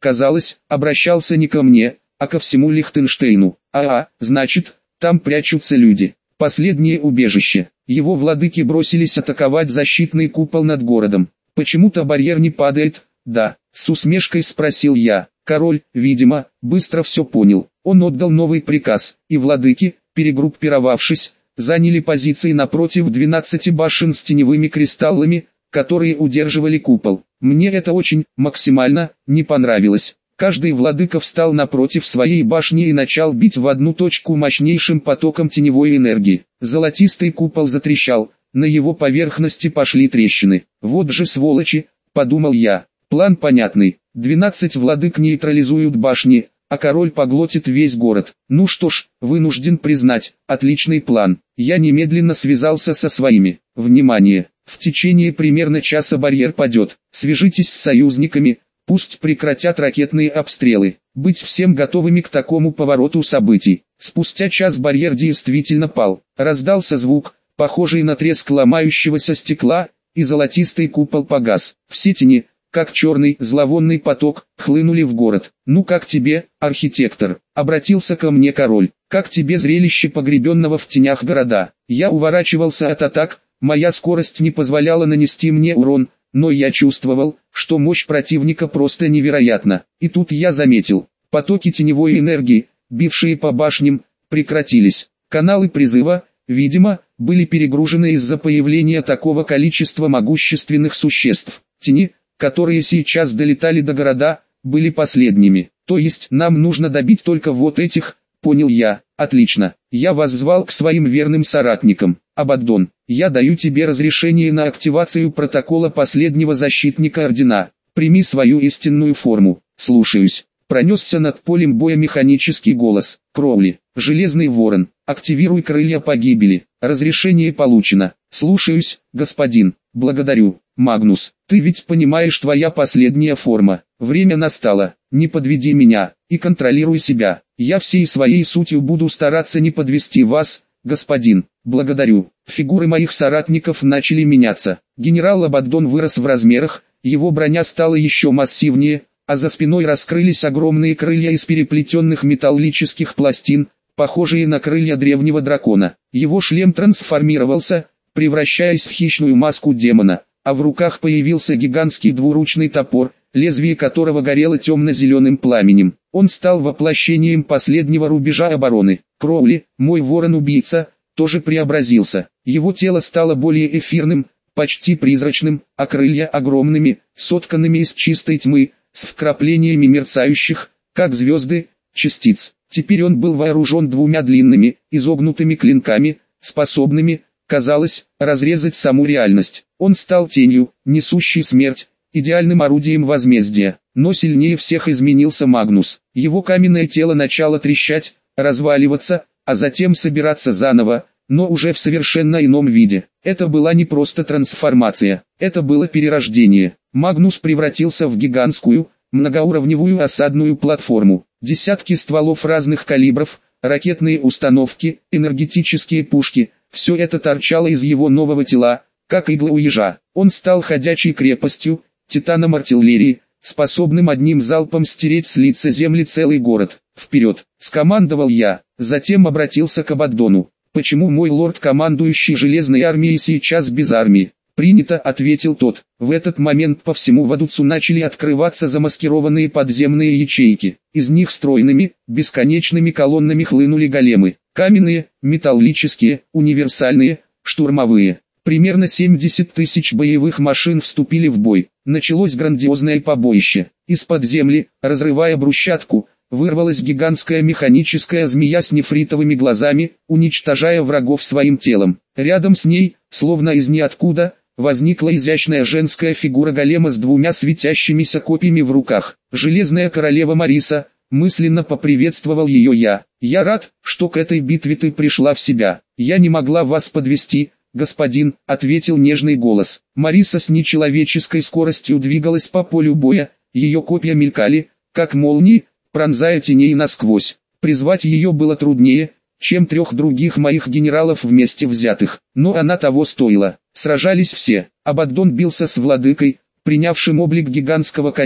казалось, обращался не ко мне, а ко всему Лихтенштейну. А, значит, там прячутся люди. Последнее убежище. Его владыки бросились атаковать защитный купол над городом. Почему-то барьер не падает, да, с усмешкой спросил я. Король, видимо, быстро все понял. Он отдал новый приказ, и владыки, перегруппировавшись, заняли позиции напротив двенадцати башен с теневыми кристаллами, которые удерживали купол. Мне это очень, максимально, не понравилось. Каждый владыка встал напротив своей башни и начал бить в одну точку мощнейшим потоком теневой энергии. Золотистый купол затрещал, на его поверхности пошли трещины. Вот же сволочи, подумал я. План понятный. двенадцать владык нейтрализуют башни, а король поглотит весь город. Ну что ж, вынужден признать, отличный план. Я немедленно связался со своими. Внимание! В течение примерно часа барьер падет. Свяжитесь с союзниками, пусть прекратят ракетные обстрелы. Быть всем готовыми к такому повороту событий. Спустя час барьер действительно пал. Раздался звук, похожий на треск ломающегося стекла, и золотистый купол погас. Все тени, как черный зловонный поток, хлынули в город. «Ну как тебе, архитектор?» — обратился ко мне король. «Как тебе зрелище погребенного в тенях города?» Я уворачивался от атак, моя скорость не позволяла нанести мне урон, но я чувствовал, что мощь противника просто невероятна. И тут я заметил, потоки теневой энергии, бившие по башням, прекратились. Каналы призыва, видимо, были перегружены из-за появления такого количества могущественных существ. Тени, которые сейчас долетали до города, были последними. То есть нам нужно добить только вот этих, понял я. Отлично. Я воззвал к своим верным соратникам. Абаддон, я даю тебе разрешение на активацию протокола последнего защитника Ордена. Прими свою истинную форму. Слушаюсь. Пронесся над полем боя механический голос. Кроули, Железный Ворон, активируй крылья погибели. Разрешение получено. Слушаюсь, господин. Благодарю. Магнус, ты ведь понимаешь, твоя последняя форма. Время настало. Не подведи меня, и контролируй себя. Я всей своей сутью буду стараться не подвести вас, господин. Благодарю. Фигуры моих соратников начали меняться. Генерал Абаддон вырос в размерах, его броня стала еще массивнее, а за спиной раскрылись огромные крылья из переплетенных металлических пластин, похожие на крылья древнего дракона. Его шлем трансформировался, превращаясь в хищную маску демона, а в руках появился гигантский двуручный топор, лезвие которого горело темно-зеленым пламенем. Он стал воплощением последнего рубежа обороны. Кроули, мой ворон-убийца, тоже преобразился. Его тело стало более эфирным, почти призрачным, а крылья огромными, сотканными из чистой тьмы, с вкраплениями мерцающих, как звезды, частиц. Теперь он был вооружен двумя длинными, изогнутыми клинками, способными, казалось, разрезать саму реальность. Он стал тенью, несущей смерть, идеальным орудием возмездия. Но сильнее всех изменился Магнус. Его каменное тело начало трещать, разваливаться, а затем собираться заново, но уже в совершенно ином виде. Это была не просто трансформация, это было перерождение. Магнус превратился в гигантскую, многоуровневую осадную платформу. Десятки стволов разных калибров, ракетные установки, энергетические пушки – все это торчало из его нового тела, как иглы у ежа. Он стал ходячей крепостью, титаном артиллерии, способным одним залпом стереть с лица земли целый город. «Вперед!» – скомандовал я, затем обратился к Абаддону. «Почему мой лорд-командующий Железной армией сейчас без армии?» «Принято», — ответил тот. В этот момент по всему Вадуцу начали открываться замаскированные подземные ячейки. Из них стройными, бесконечными колоннами хлынули големы. Каменные, металлические, универсальные, штурмовые. Примерно семьдесят тысяч боевых машин вступили в бой. Началось грандиозное побоище. Из-под земли, разрывая брусчатку, вырвалась гигантская механическая змея с нефритовыми глазами, уничтожая врагов своим телом. Рядом с ней, словно из ниоткуда, возникла изящная женская фигура голема с двумя светящимися копьями в руках. Железная королева Мариса, мысленно поприветствовал ее я. «Я рад, что к этой битве ты пришла в себя. Я не могла вас подвести, господин», — ответил нежный голос. Мариса с нечеловеческой скоростью двигалась по полю боя, ее копья мелькали, как молнии, пронзая теней насквозь. Призвать ее было труднее, чем трех других моих генералов вместе взятых, но она того стоила. Сражались все. Абаддон бился с владыкой, принявшим облик гигантского коня,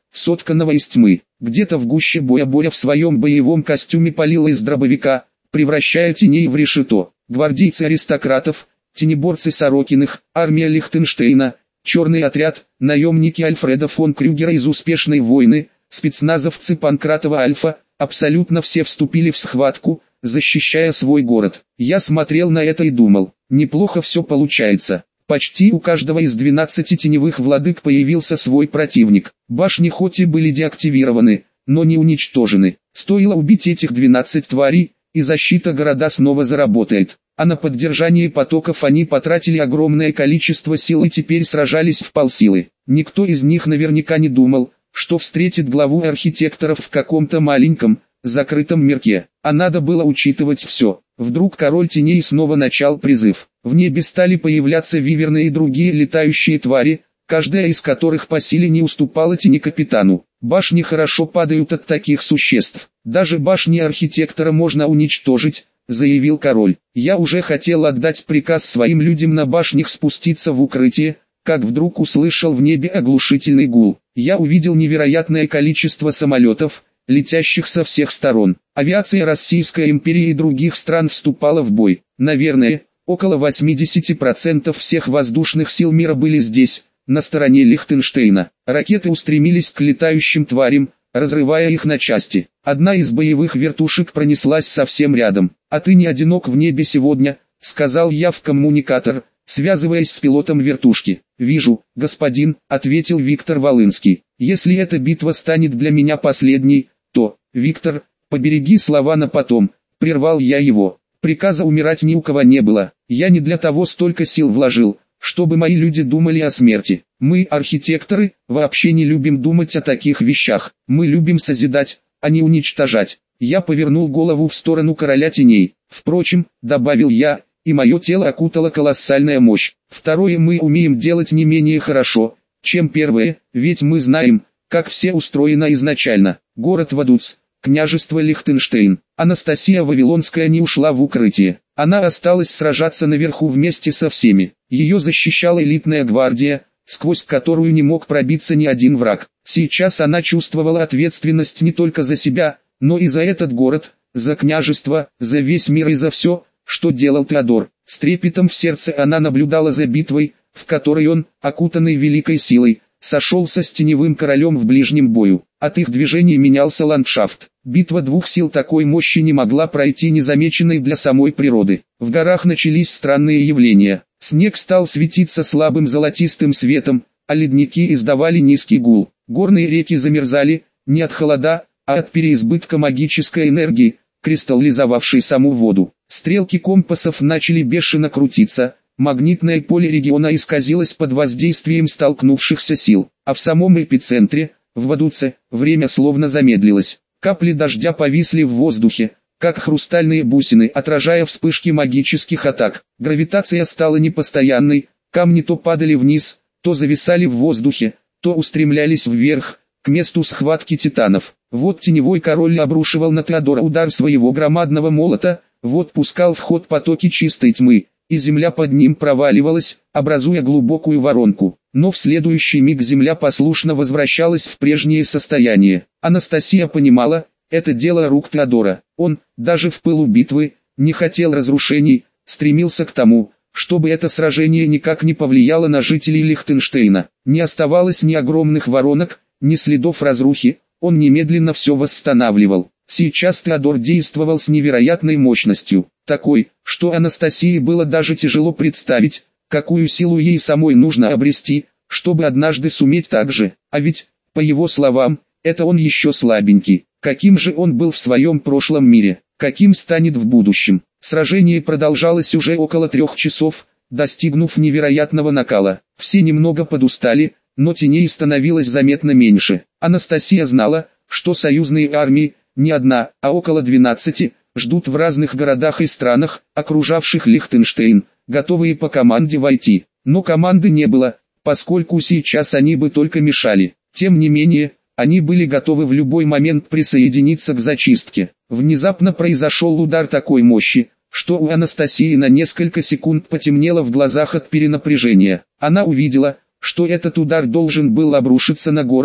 сотканного из тьмы. Где-то в гуще боя Боря в своем боевом костюме палил из дробовика, превращая теней в решето. Гвардейцы аристократов, тенеборцы Сорокиных, армия Лихтенштейна, черный отряд, наемники Альфреда фон Крюгера из «Успешной войны», спецназовцы Панкратова Альфа, абсолютно все вступили в схватку, защищая свой город. Я смотрел на это и думал, неплохо все получается. Почти у каждого из двенадцати теневых владык появился свой противник. Башни хоть и были деактивированы, но не уничтожены. Стоило убить этих двенадцать тварей, и защита города снова заработает. А на поддержание потоков они потратили огромное количество сил и теперь сражались вполсилы. Никто из них наверняка не думал, что встретит главу архитекторов в каком-то маленьком, закрытом мирке. А надо было учитывать все. Вдруг король теней снова начал призыв. В небе стали появляться виверны и другие летающие твари, каждая из которых по силе не уступала тени капитану. Башни хорошо падают от таких существ. Даже башни архитектора можно уничтожить, заявил король. Я уже хотел отдать приказ своим людям на башнях спуститься в укрытие, как вдруг услышал в небе оглушительный гул. Я увидел невероятное количество самолетов, летящих со всех сторон. Авиация Российской империи и других стран вступала в бой. Наверное, около восьмидесяти процентов всех воздушных сил мира были здесь, на стороне Лихтенштейна. Ракеты устремились к летающим тварям, разрывая их на части. Одна из боевых вертушек пронеслась совсем рядом. «А ты не одинок в небе сегодня», — сказал я в коммуникатор, связываясь с пилотом вертушки. «Вижу, господин», — ответил Виктор Волынский. «Если эта битва станет для меня последней, то, Виктор, побереги слова на потом», — прервал я его. Приказа умирать ни у кого не было. Я не для того столько сил вложил, чтобы мои люди думали о смерти. Мы, архитекторы, вообще не любим думать о таких вещах. Мы любим созидать, а не уничтожать. Я повернул голову в сторону короля теней. Впрочем, добавил я, и мое тело окутала колоссальная мощь. Второе мы умеем делать не менее хорошо, чем первое, ведь мы знаем, как все устроено изначально. Город Вадуц, княжество Лихтенштейн. Анастасия Вавилонская не ушла в укрытие. Она осталась сражаться наверху вместе со всеми. Ее защищала элитная гвардия, сквозь которую не мог пробиться ни один враг. Сейчас она чувствовала ответственность не только за себя, но и за этот город, за княжество, за весь мир и за все, что делал Теодор. С трепетом в сердце она наблюдала за битвой, в которой он, окутанный великой силой, сошелся с теневым королем в ближнем бою. От их движений менялся ландшафт. Битва двух сил такой мощи не могла пройти незамеченной для самой природы. В горах начались странные явления. Снег стал светиться слабым золотистым светом, а ледники издавали низкий гул. Горные реки замерзали, не от холода, а от переизбытка магической энергии, кристаллизовавшей саму воду. Стрелки компасов начали бешено крутиться, магнитное поле региона исказилось под воздействием столкнувшихся сил, а в самом эпицентре, в Вадуце, время словно замедлилось. Капли дождя повисли в воздухе, как хрустальные бусины, отражая вспышки магических атак. Гравитация стала непостоянной, камни то падали вниз, то зависали в воздухе, то устремлялись вверх, к месту схватки титанов. Вот теневой король обрушивал на Теодора удар своего громадного молота, вот пускал в ход потоки чистой тьмы, и земля под ним проваливалась, образуя глубокую воронку. Но в следующий миг земля послушно возвращалась в прежнее состояние. Анастасия понимала, это дело рук Теодора. Он, даже в пылу битвы, не хотел разрушений, стремился к тому, чтобы это сражение никак не повлияло на жителей Лихтенштейна. Не оставалось ни огромных воронок, ни следов разрухи, он немедленно все восстанавливал. Сейчас Теодор действовал с невероятной мощностью, такой, что Анастасии было даже тяжело представить, какую силу ей самой нужно обрести, чтобы однажды суметь так же. А ведь, по его словам, это он еще слабенький. Каким же он был в своем прошлом мире, каким станет в будущем. Сражение продолжалось уже около трех часов, достигнув невероятного накала. Все немного подустали, но теней становилось заметно меньше. Анастасия знала, что союзные армии, не одна, а около двенадцати, ждут в разных городах и странах, окружавших Лихтенштейн, готовые по команде войти. Но команды не было, поскольку сейчас они бы только мешали. Тем не менее, они были готовы в любой момент присоединиться к зачистке. Внезапно произошел удар такой мощи, что у Анастасии на несколько секунд потемнело в глазах от перенапряжения. Она увидела, что этот удар должен был обрушиться на город,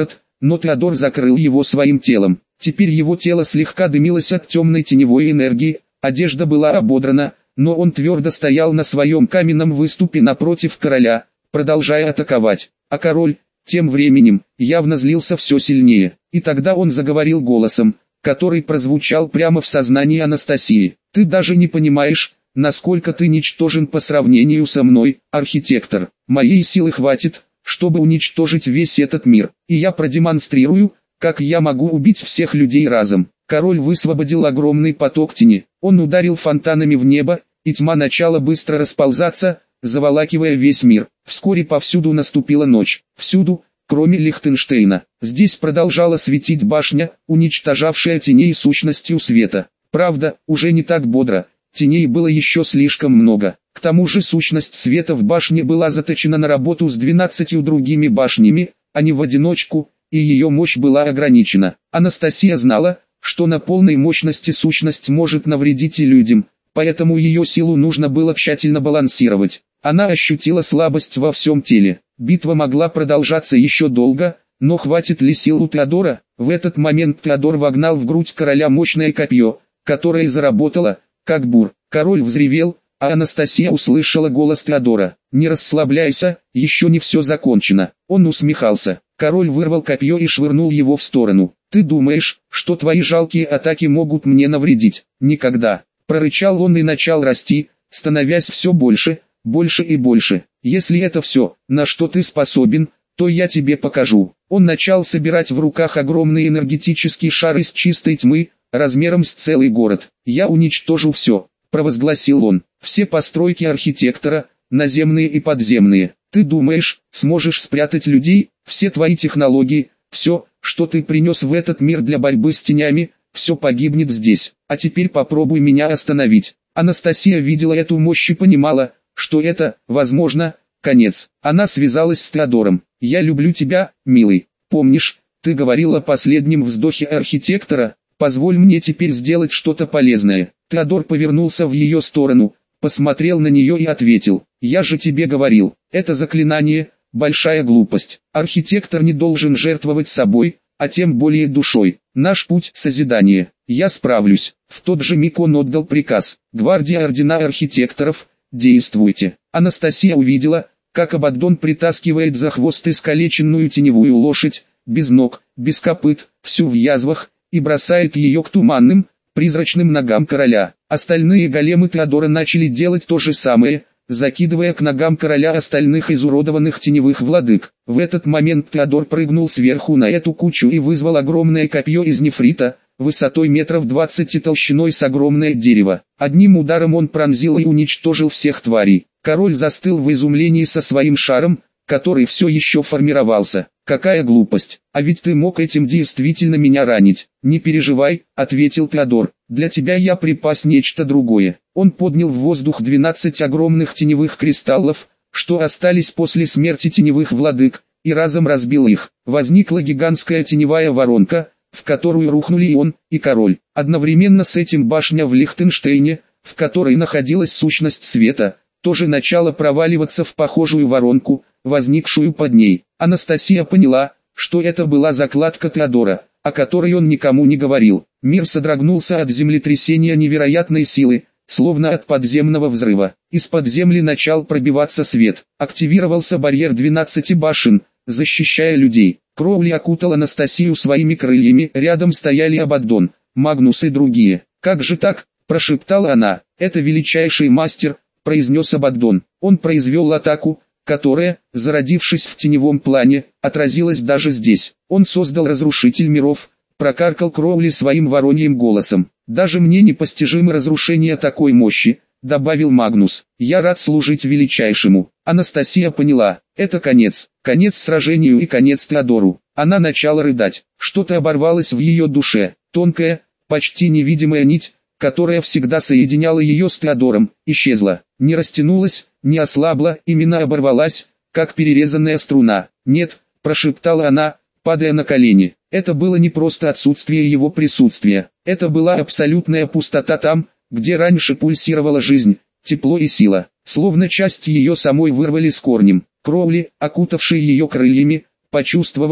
но Теодор закрыл его своим телом. Теперь его тело слегка дымилось от темной теневой энергии, одежда была ободрана, но он твердо стоял на своем каменном выступе напротив короля, продолжая атаковать. А король, тем временем, явно злился все сильнее. И тогда он заговорил голосом, который прозвучал прямо в сознании Анастасии. «Ты даже не понимаешь, насколько ты ничтожен по сравнению со мной, архитектор. Моей силы хватит, чтобы уничтожить весь этот мир, и я продемонстрирую, как я могу убить всех людей разом». Король высвободил огромный поток тени, он ударил фонтанами в небо, и тьма начала быстро расползаться, заволакивая весь мир. Вскоре повсюду наступила ночь, всюду, кроме Лихтенштейна. Здесь продолжала светить башня, уничтожавшая теней сущностью света. Правда, уже не так бодро, теней было еще слишком много. К тому же сущность света в башне была заточена на работу с двенадцатью другими башнями, а не в одиночку, и ее мощь была ограничена. Анастасия знала, что на полной мощности сущность может навредить и людям, поэтому ее силу нужно было тщательно балансировать. Она ощутила слабость во всем теле. Битва могла продолжаться еще долго, но хватит ли сил у Теодора? В этот момент Теодор вогнал в грудь короля мощное копье, которое заработало, как бур. Король взревел, а Анастасия услышала голос Теодора. «Не расслабляйся, еще не все закончено». Он усмехался. Король вырвал копье и швырнул его в сторону. «Ты думаешь, что твои жалкие атаки могут мне навредить?» «Никогда!» Прорычал он и начал расти, становясь все больше, больше и больше. «Если это все, на что ты способен, то я тебе покажу». Он начал собирать в руках огромный энергетический шар из чистой тьмы, размером с целый город. «Я уничтожу все», — провозгласил он. «Все постройки архитектора, наземные и подземные. Ты думаешь, сможешь спрятать людей? Все твои технологии, все, что ты принес в этот мир для борьбы с тенями, все погибнет здесь. А теперь попробуй меня остановить». Анастасия видела эту мощь и понимала, что это, возможно, конец. Она связалась с Теодором. «Я люблю тебя, милый. Помнишь, ты говорил о последнем вздохе архитектора? Позволь мне теперь сделать что-то полезное». Теодор повернулся в ее сторону, посмотрел на нее и ответил: «Я же тебе говорил, это заклинание – большая глупость. Архитектор не должен жертвовать собой, а тем более душой. Наш путь – созидание. Я справлюсь». В тот же миг он отдал приказ: «Гвардия ордена архитекторов, действуйте». Анастасия увидела, как Абаддон притаскивает за хвост искалеченную теневую лошадь, без ног, без копыт, всю в язвах, и бросает ее к туманным, призрачным ногам короля. Остальные големы Теодора начали делать то же самое, закидывая к ногам короля остальных изуродованных теневых владык. В этот момент Теодор прыгнул сверху на эту кучу и вызвал огромное копье из нефрита, высотой метров двадцать и толщиной с огромное дерево. Одним ударом он пронзил и уничтожил всех тварей. Король застыл в изумлении со своим шаром, который все еще формировался. «Какая глупость, а ведь ты мог этим действительно меня ранить». «Не переживай», — ответил Теодор, — «для тебя я припас нечто другое». Он поднял в воздух двенадцать огромных теневых кристаллов, что остались после смерти теневых владык, и разом разбил их. Возникла гигантская теневая воронка, в которую рухнули и он, и король. Одновременно с этим башня в Лихтенштейне, в которой находилась сущность света, тоже начала проваливаться в похожую воронку, возникшую под ней. Анастасия поняла, что это была закладка Теодора, о которой он никому не говорил. Мир содрогнулся от землетрясения невероятной силы, словно от подземного взрыва. Из-под земли начал пробиваться свет. Активировался барьер двенадцати башен, защищая людей. Кроули окутал Анастасию своими крыльями. Рядом стояли Абаддон, Магнус и другие. «Как же так?» – прошептала она. «Это величайший мастер», – произнес Абаддон. Он произвел атаку, которая, зародившись в теневом плане, отразилась даже здесь. Он создал разрушитель миров, прокаркал Кроули своим вороньим голосом. «Даже мне непостижимо разрушение такой мощи», — добавил Магнус. «Я рад служить величайшему». Анастасия поняла, это конец, конец сражению и конец Теодору. Она начала рыдать, что-то оборвалось в ее душе, тонкая, почти невидимая нить, которая всегда соединяла ее с Теодором, исчезла, не растянулась, не ослабла, именно оборвалась, как перерезанная струна. «Нет», — прошептала она, падая на колени. Это было не просто отсутствие его присутствия, это была абсолютная пустота там, где раньше пульсировала жизнь, тепло и сила, словно часть ее самой вырвали с корнем. Кроули, окутавший ее крыльями, почувствовал,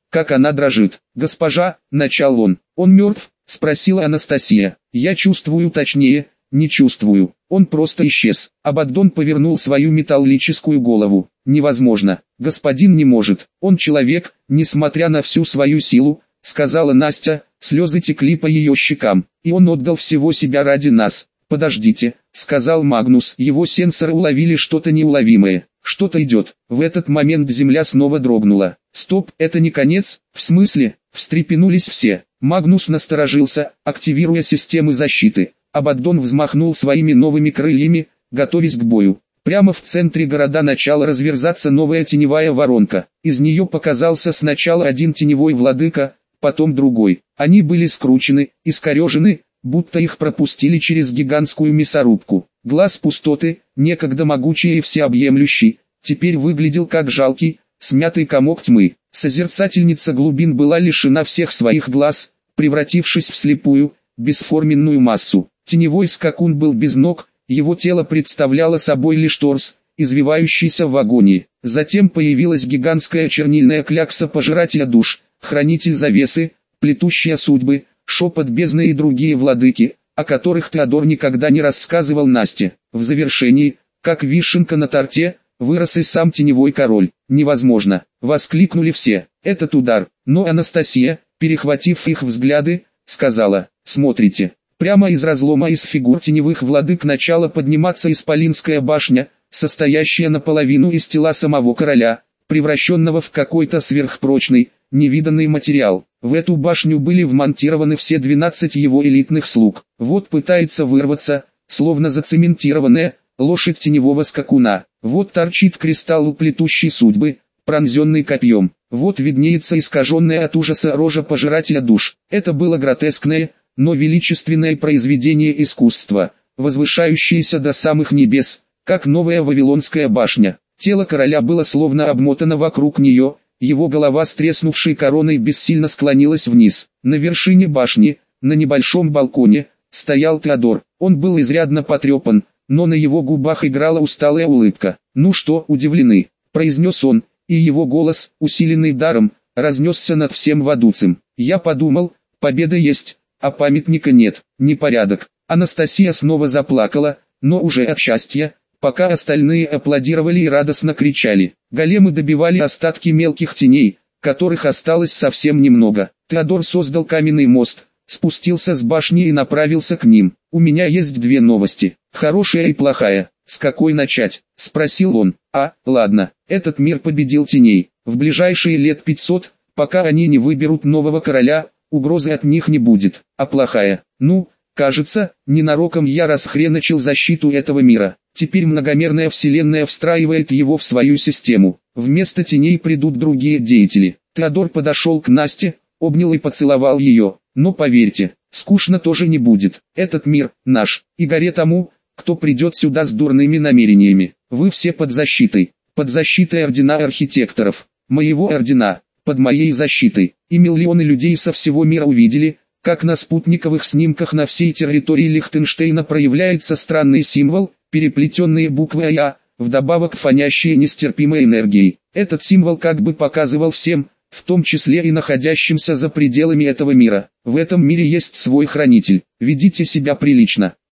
как она дрожит. «Госпожа», — начал он. «Он мертв?» — спросила Анастасия. «Я чувствую, точнее, не чувствую. Он просто исчез». Абаддон повернул свою металлическую голову. «Невозможно. Господин не может. Он человек, несмотря на всю свою силу», — сказала Настя, слезы текли по ее щекам. «И он отдал всего себя ради нас». «Подождите», — сказал Магнус. Его сенсоры уловили что-то неуловимое. Что-то идет. В этот момент земля снова дрогнула. «Стоп, это не конец?» «В смысле?» — встрепенулись все. Магнус насторожился, активируя системы защиты. Абаддон взмахнул своими новыми крыльями, готовясь к бою. Прямо в центре города начала разверзаться новая теневая воронка. Из нее показался сначала один теневой владыка, потом другой. Они были скручены, искорежены, будто их пропустили через гигантскую мясорубку. Глаз пустоты, некогда могучий и всеобъемлющий, теперь выглядел как жалкий, смятый комок тьмы. Созерцательница глубин была лишена всех своих глаз, превратившись в слепую, бесформенную массу. Теневой скакун был без ног, его тело представляло собой лишь торс, извивающийся в агонии. Затем появилась гигантская чернильная клякса пожирателя душ, хранитель завесы, плетущая судьбы, шепот бездны и другие владыки, о которых Теодор никогда не рассказывал Насте. В завершении, как вишенка на торте, вырос и сам теневой король. «Невозможно!» — воскликнули все. «Этот удар!» Но Анастасия, перехватив их взгляды, сказала: «Смотрите!» Прямо из разлома из фигур теневых владык начала подниматься исполинская башня, состоящая наполовину из тела самого короля, превращенного в какой-то сверхпрочный, невиданный материал. В эту башню были вмонтированы все двенадцать его элитных слуг. Вот пытается вырваться, словно зацементированная, лошадь теневого скакуна. Вот торчит кристалл плетущей судьбы, пронзенный копьем. Вот виднеется искаженная от ужаса рожа пожирателя душ. Это было гротескное, но величественное произведение искусства, возвышающееся до самых небес, как новая Вавилонская башня. Тело короля было словно обмотано вокруг нее, его голова с треснувшей короной бессильно склонилась вниз. На вершине башни, на небольшом балконе, стоял Теодор. Он был изрядно потрепан, но на его губах играла усталая улыбка. «Ну что, удивлены?» – произнес он, и его голос, усиленный даром, разнесся над всем Вадуцем. «Я подумал, победа есть, а памятника нет, непорядок». Анастасия снова заплакала, но уже от счастья, пока остальные аплодировали и радостно кричали. Големы добивали остатки мелких теней, которых осталось совсем немного. Теодор создал каменный мост, спустился с башни и направился к ним. «У меня есть две новости, хорошая и плохая. С какой начать?» – спросил он. «А, ладно, этот мир победил теней. В ближайшие лет пятьсот, пока они не выберут нового короля, угрозы от них не будет. А плохая? Ну, кажется, ненароком я расхреначил защиту этого мира. Теперь многомерная вселенная встраивает его в свою систему. Вместо теней придут другие деятели». Теодор подошел к Насте, обнял и поцеловал ее. «Но поверьте, скучно тоже не будет. Этот мир наш, и горе тому, кто придет сюда с дурными намерениями. Вы все под защитой, под защитой ордена архитекторов, моего ордена, под моей защитой». И миллионы людей со всего мира увидели, как на спутниковых снимках на всей территории Лихтенштейна проявляется странный символ, переплетенные буквы «А», вдобавок фонящие нестерпимой энергией. Этот символ как бы показывал всем, в том числе и находящимся за пределами этого мира: в этом мире есть свой хранитель, ведите себя прилично.